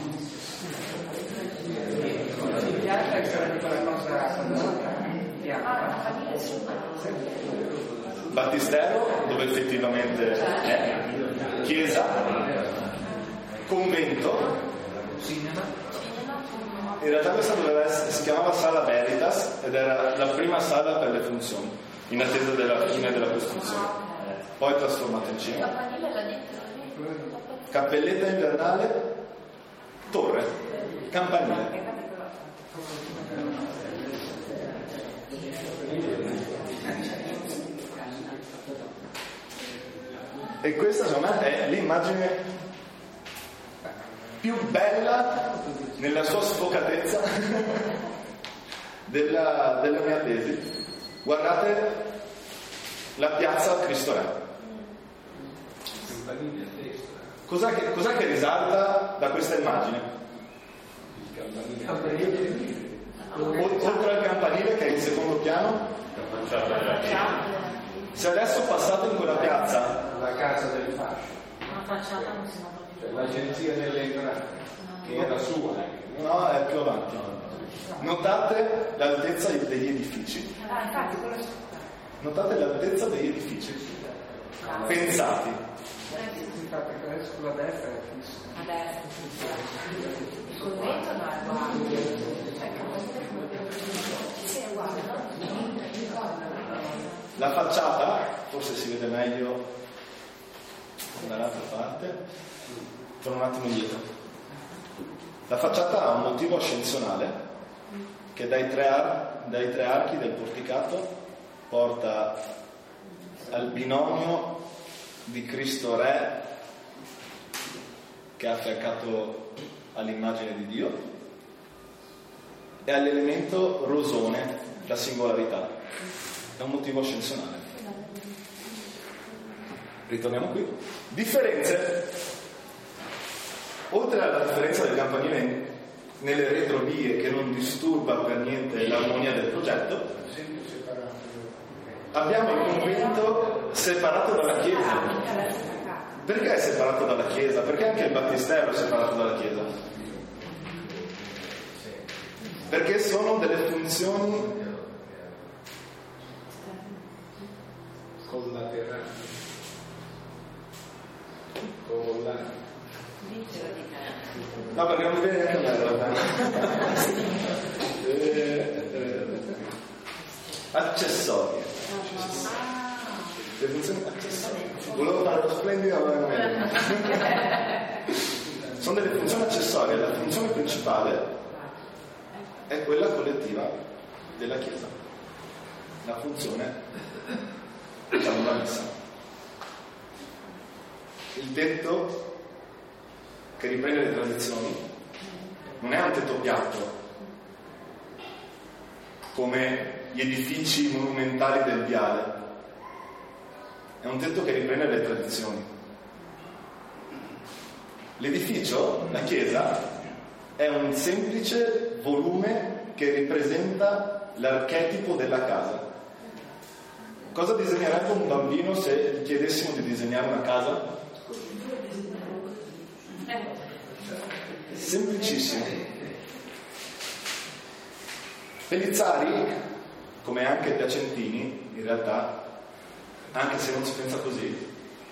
Battistero, dove effettivamente è, chiesa, convento, in realtà questa doveva essere, si chiamava Sala Veritas ed era la prima sala per le funzioni, in attesa della fine della costruzione, poi trasformata in cinema. Cappelletta invernale, torre, campanile. E questa secondo me è l'immagine più bella nella sua sfocatezza della mia tesi. Guardate la piazza Cristo Re. Cos'è che risalta da questa immagine? Oltre al campanile che è in secondo piano, se adesso passate in quella piazza, la casa del fascio, cioè l'agenzia delle entrate, che era sua, no, è più avanti. Notate l'altezza degli edifici. Notate l'altezza degli edifici pensati. Sulla destra è fisso. A destra. Il convento no, è uguale. La facciata, forse si vede meglio dall'altra parte, torno un attimo indietro. La facciata ha un motivo ascensionale che dai tre archi del porticato porta al binomio di Cristo Re che è affiancato all'immagine di Dio e all'elemento rosone, la singolarità. È un motivo ascensionale. Ritorniamo qui. Differenze. Oltre alla differenza del campanile nelle retrovie che non disturba per niente l'armonia del progetto, abbiamo il convento separato dalla chiesa. Perché è separato dalla chiesa? Perché anche il battistero è separato dalla chiesa? Perché sono delle funzioni collaterali. Collaterali. No, perché non mi viene neanche a me in realtà. Accessorie. Le funzioni accessorie. Volevo fare lo splendido, ma non è. Sono delle funzioni accessorie. La funzione principale è quella collettiva della Chiesa. La funzione della messa. Il tetto che riprende le tradizioni non è un tetto piatto come gli edifici monumentali del viale, è un tetto che riprende le tradizioni. L'edificio, la chiesa, è un semplice volume che ripresenta l'archetipo della casa. Cosa disegnerebbe un bambino se gli chiedessimo di disegnare una casa? Semplicissimo. Pellizzari, come anche Piacentini, in realtà, anche se non si pensa così,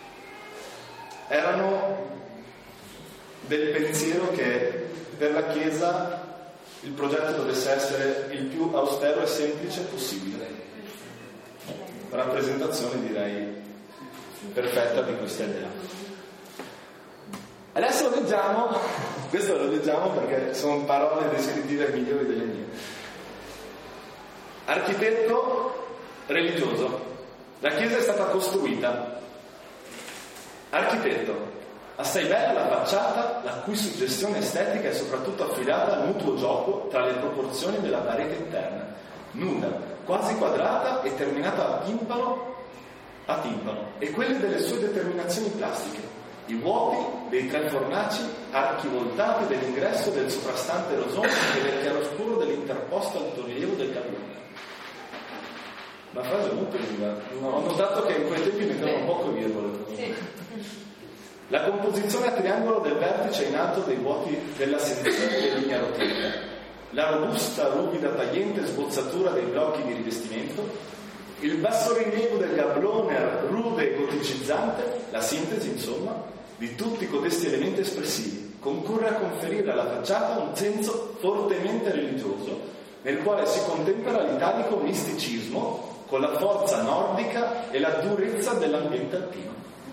erano del pensiero che per la Chiesa il progetto dovesse essere il più austero e semplice possibile. Rappresentazione, direi, perfetta di questa idea. Adesso lo leggiamo, questo lo leggiamo perché sono parole descrittive migliori delle mie. Architetto religioso. La chiesa è stata costruita. Architetto. Assai bella la facciata, la cui suggestione estetica è soprattutto affidata al mutuo gioco tra le proporzioni della parete interna, nuda, quasi quadrata e terminata a timpano, e quelle delle sue determinazioni plastiche, i vuoti dei 3 fornaci archivoltati dell'ingresso del soprastante rosone e del chiaroscuro dell'interposto altorilievo del cappello. Una frase molto lunga. Ho notato che in quei tempi mettevano poco virgole. Sì. La composizione a triangolo del vertice in alto dei vuoti della sensibile linea rotonda, la robusta, ruvida, tagliente sbozzatura dei blocchi di rivestimento, il basso rilievo del gablone rude e goticizzante, la sintesi, insomma, di tutti codesti elementi espressivi, concorre a conferire alla facciata un senso fortemente religioso, nel quale si contempera l'italico misticismo con la forza nordica e la durezza dell'ambiente alpino.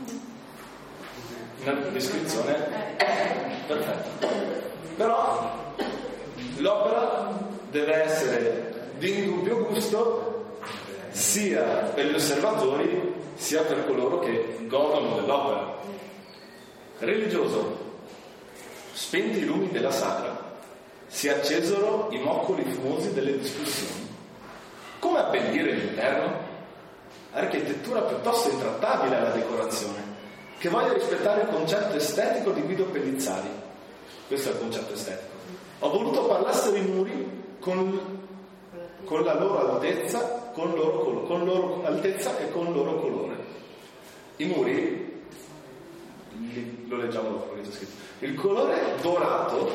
Una descrizione perfetta. Però l'opera deve essere di indubbio gusto sia per gli osservatori sia per coloro che godono dell'opera. Religioso. Spenti i lumi della sacra, si accesero i moccoli fumosi delle discussioni. Come abbellire l'interno? Architettura piuttosto intrattabile alla decorazione, che voglia rispettare il concetto estetico di Guido Pellizzari. Questo è il concetto estetico. Ho voluto parlassero i muri con la loro altezza, con loro altezza e con loro colore. I muri, lo leggiamo dopo, che c'è scritto. Il colore dorato,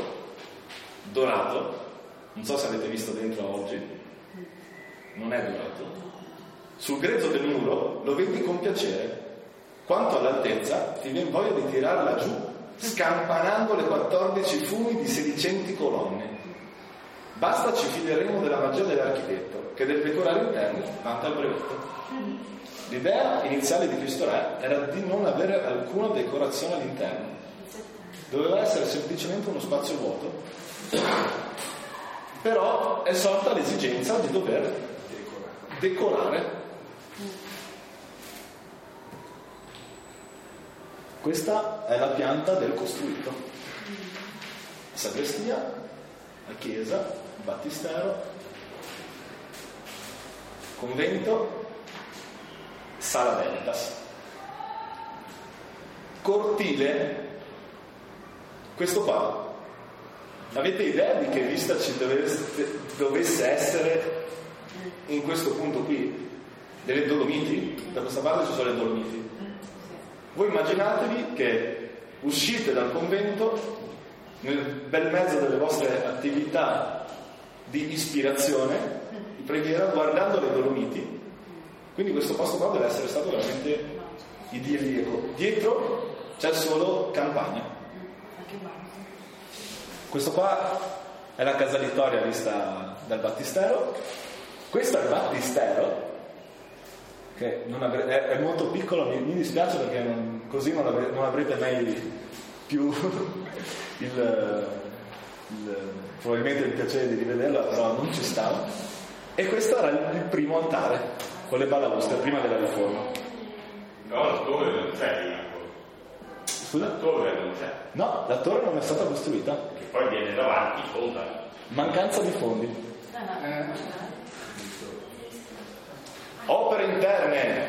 non so se avete visto dentro oggi, non è dorato. Sul grezzo del muro lo vedi con piacere. Quanto all'altezza, ti viene voglia di tirarla giù, scampanando le 14 fumi di sedicenti colonne. Basta, ci fideremo della magia dell'architetto, che del decorare interni vanta il brevetto. L'idea iniziale di Cristo Re era di non avere alcuna decorazione all'interno. Doveva essere semplicemente uno spazio vuoto. Però è sorta l'esigenza di dover decorare. Questa è la pianta del costruito. Sagrestia, la chiesa, battistero, convento, sala veritas. Cortile, questo qua. Avete idea di che vista ci dovesse essere in questo punto qui? Delle Dolomiti? Da questa parte ci sono le Dolomiti. Voi immaginatevi che uscite dal convento nel bel mezzo delle vostre attività di ispirazione, di preghiera, guardando le Dolomiti. Quindi questo posto qua deve essere stato veramente idilliaco. Dietro c'è solo campagna. Questo qua è la casa Littoria vista dal battistero. Questo è il battistero, che è molto piccolo, mi dispiace perché così non avrete mai più probabilmente il piacere di rivederla, però non ci stava. E questo era il primo altare con le balaustre prima della riforma. No, la torre non c'è. Scusa? La torre non c'è. No, la torre non è stata costruita. Che poi viene davanti, solda. Mancanza di fondi. Opere interne.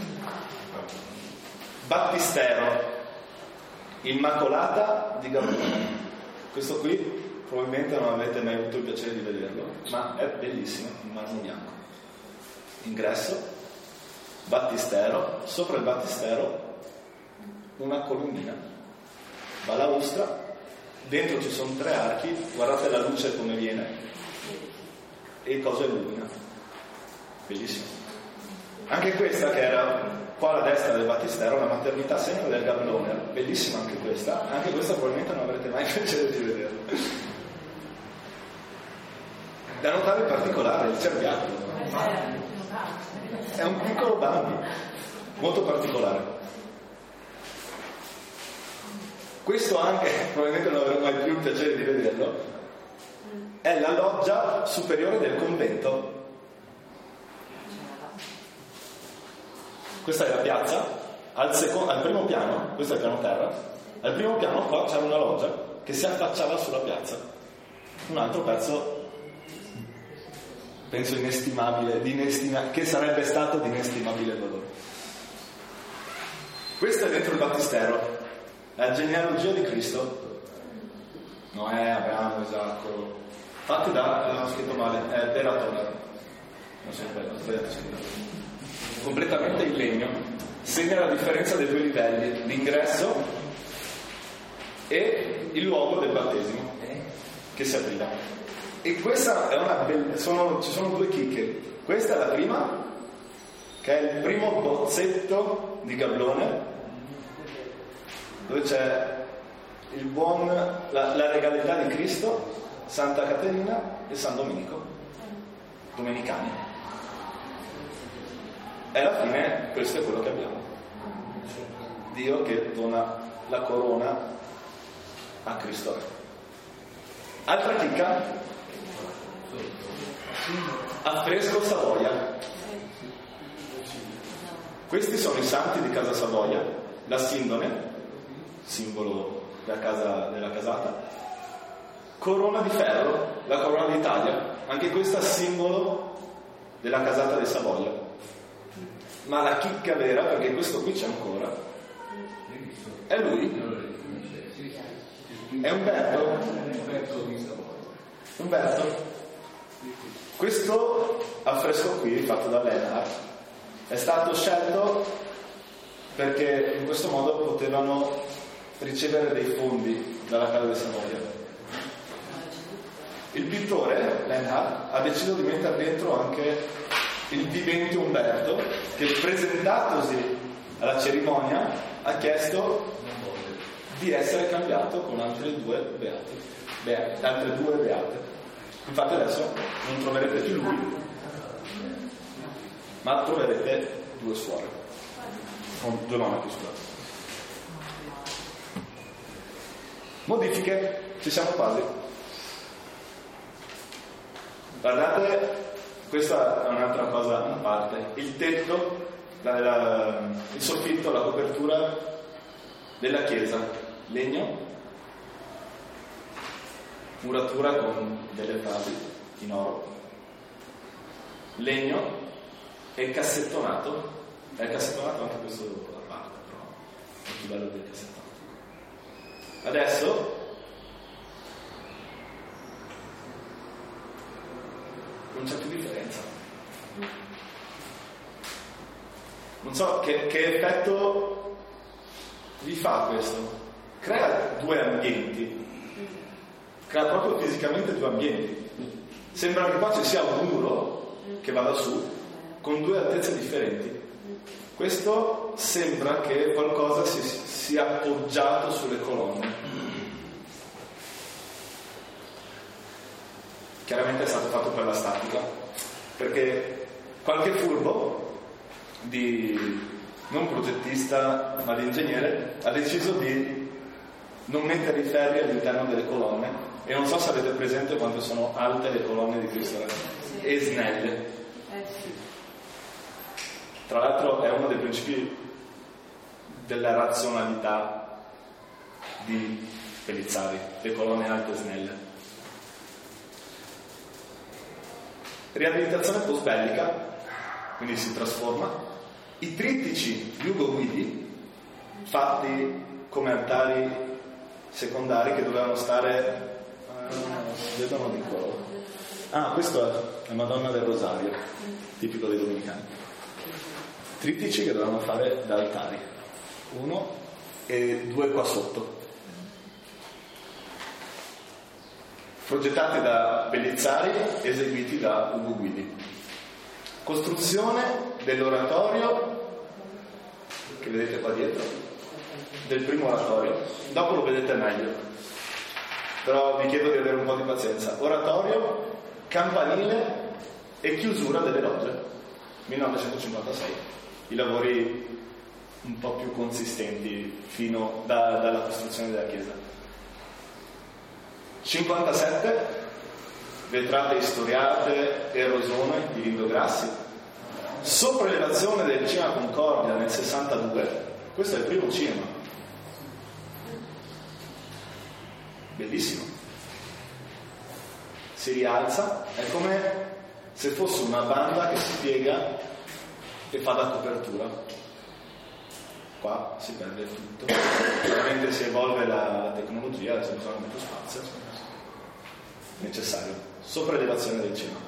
Battistero. Immacolata di Gabriele. Questo qui probabilmente non avete mai avuto il piacere di vederlo, ma è bellissimo, in marmo bianco. Ingresso, battistero, sopra il battistero una colonnina, balaustra, dentro ci sono 3 archi, guardate la luce come viene e cosa illumina. Bellissimo. Anche questa che era qua alla destra del battistero, la maternità sempre del Gablone, bellissima anche questa probabilmente non avrete mai il piacere di vederla. Da notare in particolare il cerbiato, è un piccolo Bambi molto particolare. Questo anche probabilmente non avremo mai più il piacere di vederlo, è la loggia superiore del convento. Questa è la piazza, al primo piano, questo è il piano terra, al primo piano qua c'era una loggia che si affacciava sulla piazza. Un altro pezzo, penso inestimabile, che sarebbe stato di inestimabile valore. Questo è dentro il battistero, la genealogia di Cristo. Noè, Abramo, Isacco, fatti l'ho scritto male, era Tonero. Non so, ho sbagliato scritto. Completamente in legno, segna la differenza dei due livelli, l'ingresso e il luogo del battesimo che si apriva. E questa è una ci sono due chicche. Questa è la prima, che è il primo bozzetto di gablone, dove c'è la regalità di Cristo, Santa Caterina e San Domenico, domenicani. E alla fine questo è quello che abbiamo. Dio che dona la corona a Cristo Re. Altra chicca, affresco Savoia. Questi sono i santi di casa Savoia, la Sindone, simbolo della casata, corona di ferro, la corona d'Italia, anche questa simbolo della casata di Savoia. Ma la chicca vera, perché questo qui c'è ancora, è lui, è Umberto. Questo affresco qui, fatto da Lenhart, è stato scelto perché in questo modo potevano ricevere dei fondi dalla casa di Savoia. Il pittore Lenhart ha deciso di mettere dentro anche il vivente Umberto, che presentatosi alla cerimonia ha chiesto di essere cambiato con altre due beate. Infatti adesso non troverete più lui, ma troverete due suore, due monache, scusate. Modifiche, ci siamo quasi. Guardate, questa è un'altra cosa a parte. Il tetto, il soffitto, la copertura della chiesa, legno, muratura con delle frasi in oro, legno e cassettonato. È cassettonato anche questo a parte, però è più bello del cassettonato. Adesso non c'è più differenza. Non so che effetto vi fa questo. Crea due ambienti, crea proprio fisicamente due ambienti. Sembra che qua ci sia un muro che vada su con due altezze differenti. Questo sembra che qualcosa sia appoggiato sulle colonne. Chiaramente è stato fatto per la statica, perché qualche furbo non progettista ma di ingegnere ha deciso di non mettere i ferri all'interno delle colonne, e non so se avete presente quanto sono alte le colonne di Cristo Re e snelle. Tra l'altro è uno dei principi della razionalità di Pellizzari, le colonne alte e snelle. Riabilitazione post-bellica, quindi si trasforma. I trittici di Ugo Guidi, fatti come altari secondari che dovevano stare vedono di quello. Questo è Madonna del Rosario, tipico dei domenicani. Trittici che dovevano fare da altari, uno e due qua sotto, progettati da Pellizzari, eseguiti da Ugo Guidi. Costruzione dell'oratorio che vedete qua dietro, del primo oratorio, dopo lo vedete meglio, però vi chiedo di avere un po' di pazienza. Oratorio, campanile e chiusura delle logge, 1956. I lavori un po' più consistenti fino dalla costruzione della chiesa. 57, vetrate istoriate e rosone di Lindo Grassi. Sopraelevazione del cinema Concordia nel 62. Questo è il primo cinema. Bellissimo. Si rialza, è come se fosse una banda che si piega e fa da copertura. Qua si perde il tutto. Chiaramente si evolve la tecnologia, c'è bisogno di più spazio necessario. Sopraelevazione del cinema.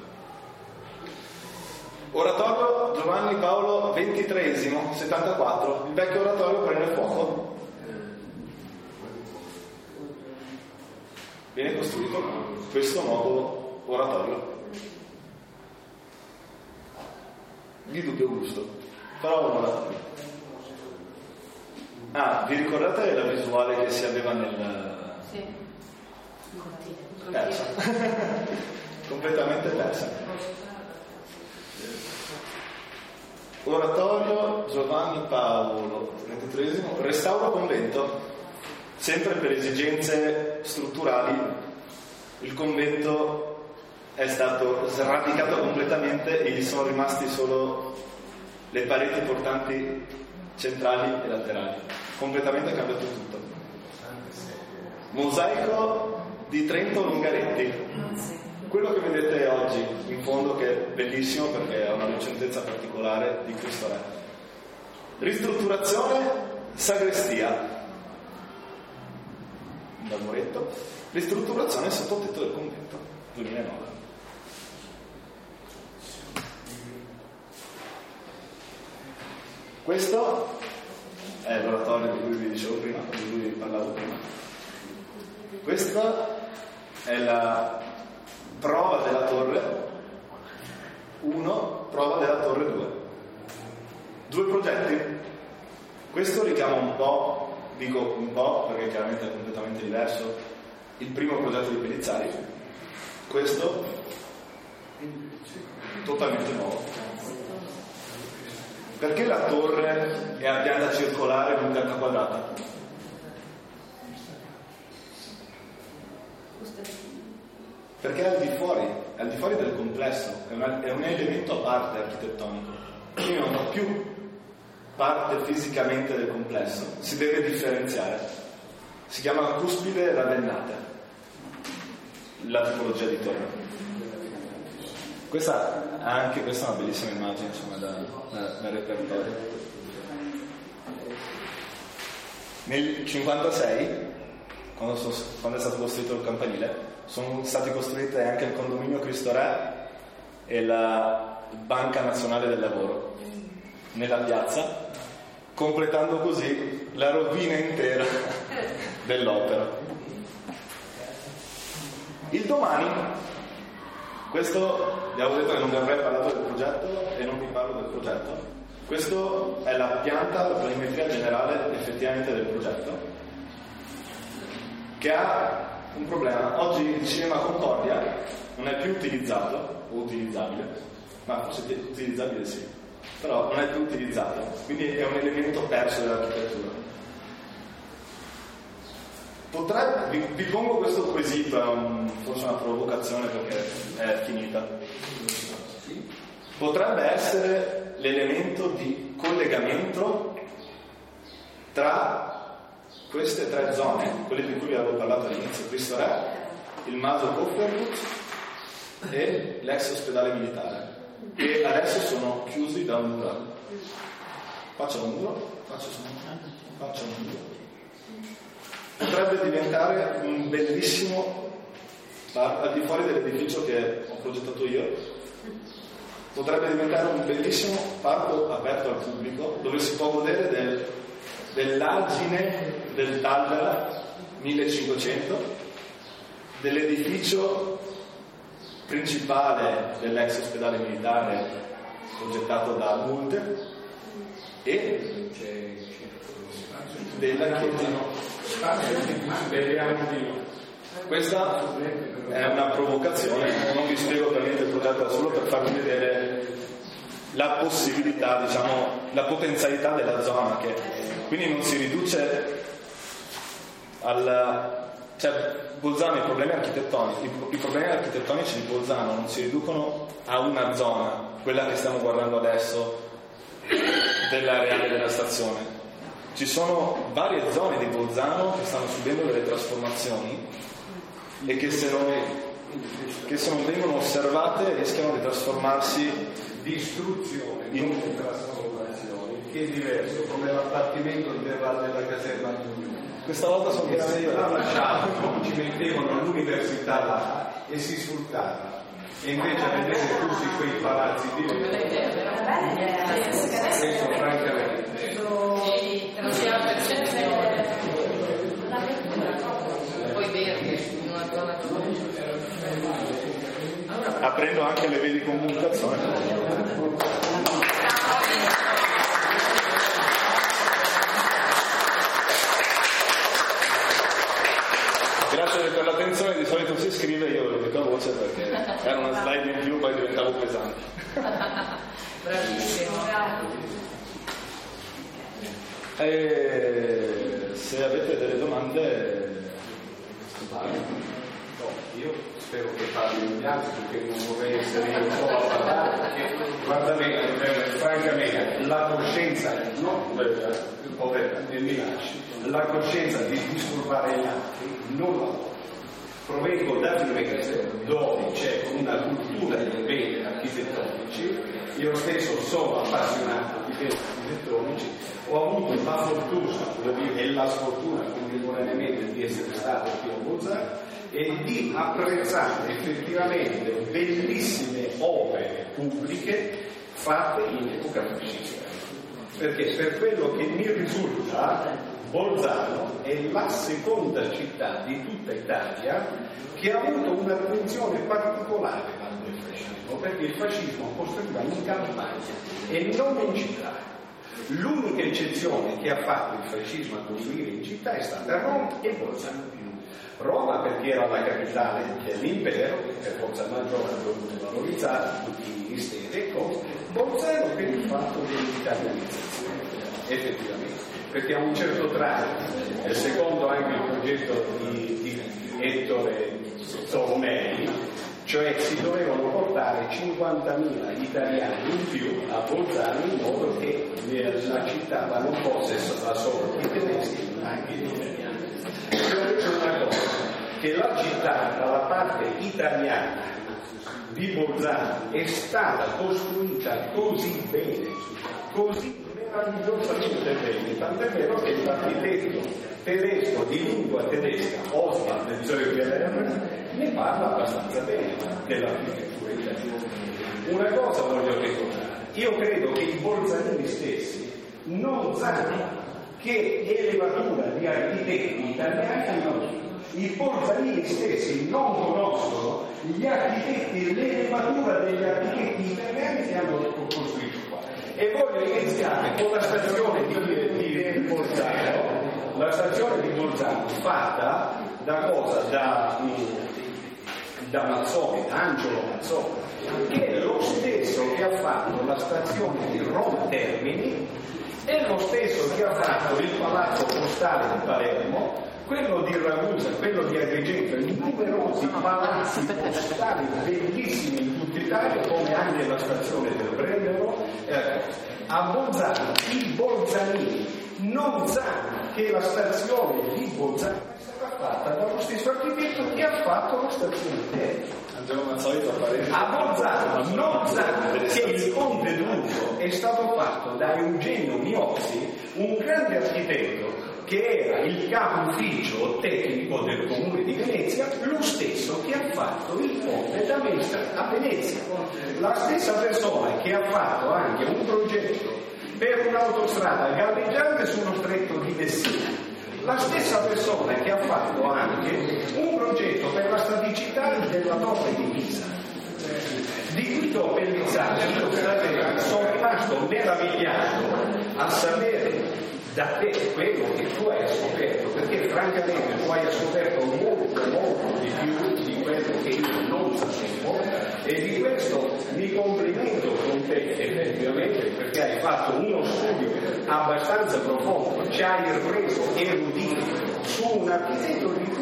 Oratorio Giovanni Paolo XXIII, 74. Il vecchio oratorio prende fuoco. Viene costruito questo nuovo oratorio di dubbio gusto, però un oratorio. Vi ricordate la visuale che si aveva nel... Sì. Persa. Completamente persa. Oratorio Giovanni Paolo XXIII, restauro convento, sempre per esigenze strutturali. Il convento è stato sradicato completamente e gli sono rimasti solo le pareti portanti centrali e laterali. Completamente cambiato tutto. Mosaico di Trento Lungaretti. Quello che vedete oggi in fondo, che è bellissimo perché ha una lucentezza particolare di Cristo Re. Ristrutturazione sagrestia, da muretto. Ristrutturazione sottotetto del convento, 2009. Questo è l'oratorio di cui vi dicevo prima, di cui vi parlavo prima. Questa è la prova della torre 1, prova della torre 2. 2 progetti. Questo richiama un po', dico un po' perché chiaramente è completamente diverso, il primo progetto di Pellizzari. Questo totalmente nuovo. Perché la torre è a pianta circolare lunga H quadrata? Perché è al di fuori del complesso, è un elemento a parte architettonico, quindi non fa più parte fisicamente del complesso, si deve differenziare. Si chiama cuspide ravennate, la tipologia di torre. Questa è una bellissima immagine, insomma, da repertorio. Nel 1956, quando è stato costruito il campanile, sono stati costruite anche il condominio Cristo Re e la Banca Nazionale del Lavoro nella piazza, completando così la rovina intera dell'opera. Il domani, questo vi avevo detto che non vi avrei parlato del progetto e non vi parlo del progetto. Questo è la pianta, la planimetria generale effettivamente del progetto, che ha un problema. Oggi il cinema Concordia non è più utilizzato o utilizzabile, ma forse utilizzabile sì, però non è più utilizzato, quindi è un elemento perso dell'architettura. Vi pongo questo quesito, forse una provocazione perché è finita. Potrebbe essere l'elemento di collegamento tra queste 3 zone, quelle di cui vi avevo parlato all'inizio, Cristo Re, il Maso Coffergut e l'ex ospedale militare, che adesso sono chiusi da un muro. Faccio un muro. Potrebbe diventare un bellissimo, al di fuori dell'edificio che ho progettato io, potrebbe diventare un bellissimo parco aperto al pubblico dove si può godere dell'argine del Talvera 1500, dell'edificio principale dell'ex ospedale militare progettato da Multe e della chiesa. Questa è una provocazione, non vi spiego per niente il progetto, è solo per farvi vedere la possibilità, diciamo, la potenzialità della zona, che quindi non si riduce cioè Bolzano, i problemi architettonici di Bolzano non si riducono a una zona, quella che stiamo guardando adesso dell'areale della stazione. Ci sono varie zone di Bolzano che stanno subendo delle trasformazioni e che se non vengono osservate rischiano di trasformarsi distruzione, non trasformazioni, che è diverso, come l'abbattimento della caserma di Unione. Questa volta sono chiaramente la lasciavano, ci mettevano all'università là e si sfruttava. E invece vedete tutti quei palazzi di questo francamente poi verdi in una zona aprendo anche le vie di comunicazione. Grazie per l'attenzione, di solito si scrive, io ve lo dico a voce perché era una slide in più, poi diventavo pesante. Bravissimo. Se avete delle domande, io spero che parli gli altri perché non vorrei essere io un po' a parlare, perché guarda bene, francamente la coscienza la coscienza di disturbare gli altri non la ho. Provengo da Firenze dove c'è una cultura di beni architettonici, io stesso sono appassionato di beni architettonici, ho avuto la fortuna e la sfortuna contemporaneamente di essere stato qui a Bolzano e di apprezzare effettivamente bellissime opere pubbliche fatte in epoca fascista. Perché per quello che mi risulta Bolzano è la seconda città di tutta Italia che ha avuto un'attenzione particolare al fascismo, perché il fascismo costruiva in campagna e non in città. L'unica eccezione che ha fatto il fascismo a costruire in città è stata Roma e Bolzano. Roma perché era la capitale dell'impero, per forza maggiore ha dovuto valorizzare tutti i ministeri e cose. Bolzano per il fatto dell'italianizzazione, effettivamente, perché a un certo tratto, secondo anche il progetto di Ettore Tolomei, cioè si dovevano portare 50.000 italiani in più a Bolzano in modo che la città non fosse solo di tedeschi ma anche di italiani. Io ho detto una cosa, che la città dalla parte italiana di Bolzano è stata costruita così bene, così meravigliosamente bene, tant'è vero che l'architetto tedesco di lingua tedesca Oswald Zögeler ne parla abbastanza bene dell'architettura italiana. Una cosa voglio ricordare, io credo che i bolzanini stessi non sanno che elevatura di architetti italiani hanno. I bolzanini stessi non conoscono gli architetti, l'elevatura degli architetti italiani che hanno costruito qua. E voglio iniziare con la stazione di Bolzano, la stazione di Bolzano fatta da cosa? Da Mazzoni, da Angelo Mazzoni, che è lo stesso che ha fatto la stazione di Roma Termini, è lo stesso che ha fatto il palazzo postale di Palermo, quello di Ragusa, quello di Agrigento, i numerosi palazzi postali bellissimi in tutta Italia, come anche la stazione del Brennero. A Bolzano i bolzanini non sanno che la stazione di Bolzano è stata fatta dallo stesso architetto che ha fatto la stazione Termini. A Bolzano non sanno che il Ponte d'Urso è stato fatto da Eugenio Miozzi, un grande architetto che era il capo ufficio tecnico del comune di Venezia, lo stesso che ha fatto il ponte da Mestre a Venezia, la stessa persona che ha fatto anche un progetto per un'autostrada galleggiante sullo stretto di Messina, la stessa persona che ha fatto anche un progetto per la staticità della torre di Pisa. Di Guido Pellizzani io sono rimasto meravigliato a sapere da te quello che tu hai scoperto, perché francamente tu hai scoperto molto di più di quello che io non sapevo, e di questo mi complimento con te effettivamente, perché hai fatto uno studio abbastanza profondo, ci hai reso eruditi su un architetto di cui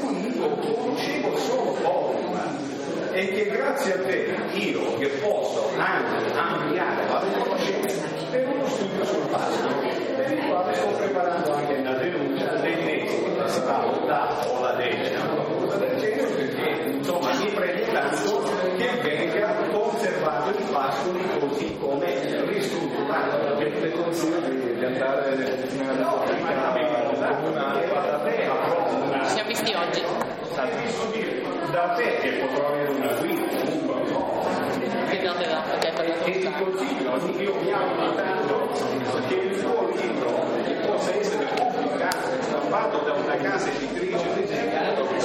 io conoscevo solo poco, e che grazie a te io che posso anche ampliare la mia conoscenza per uno studio sul pasto, per il quale sto preparando anche una denuncia l'ennesima, sarà l'ottava o la decima, qualcosa del genere, perché insomma mi preme tanto che venga conservato il pascolo così come ristrutturato. Le consiglio di andare nella comunale. Ci siamo visti oggi. Posso dire da te che potrò avere una guida, comunque no. Che non ti dà, perché per E ti consiglio, io mi auguro tanto che il tuo libro possa essere pubblicato, stampato da una casa editrice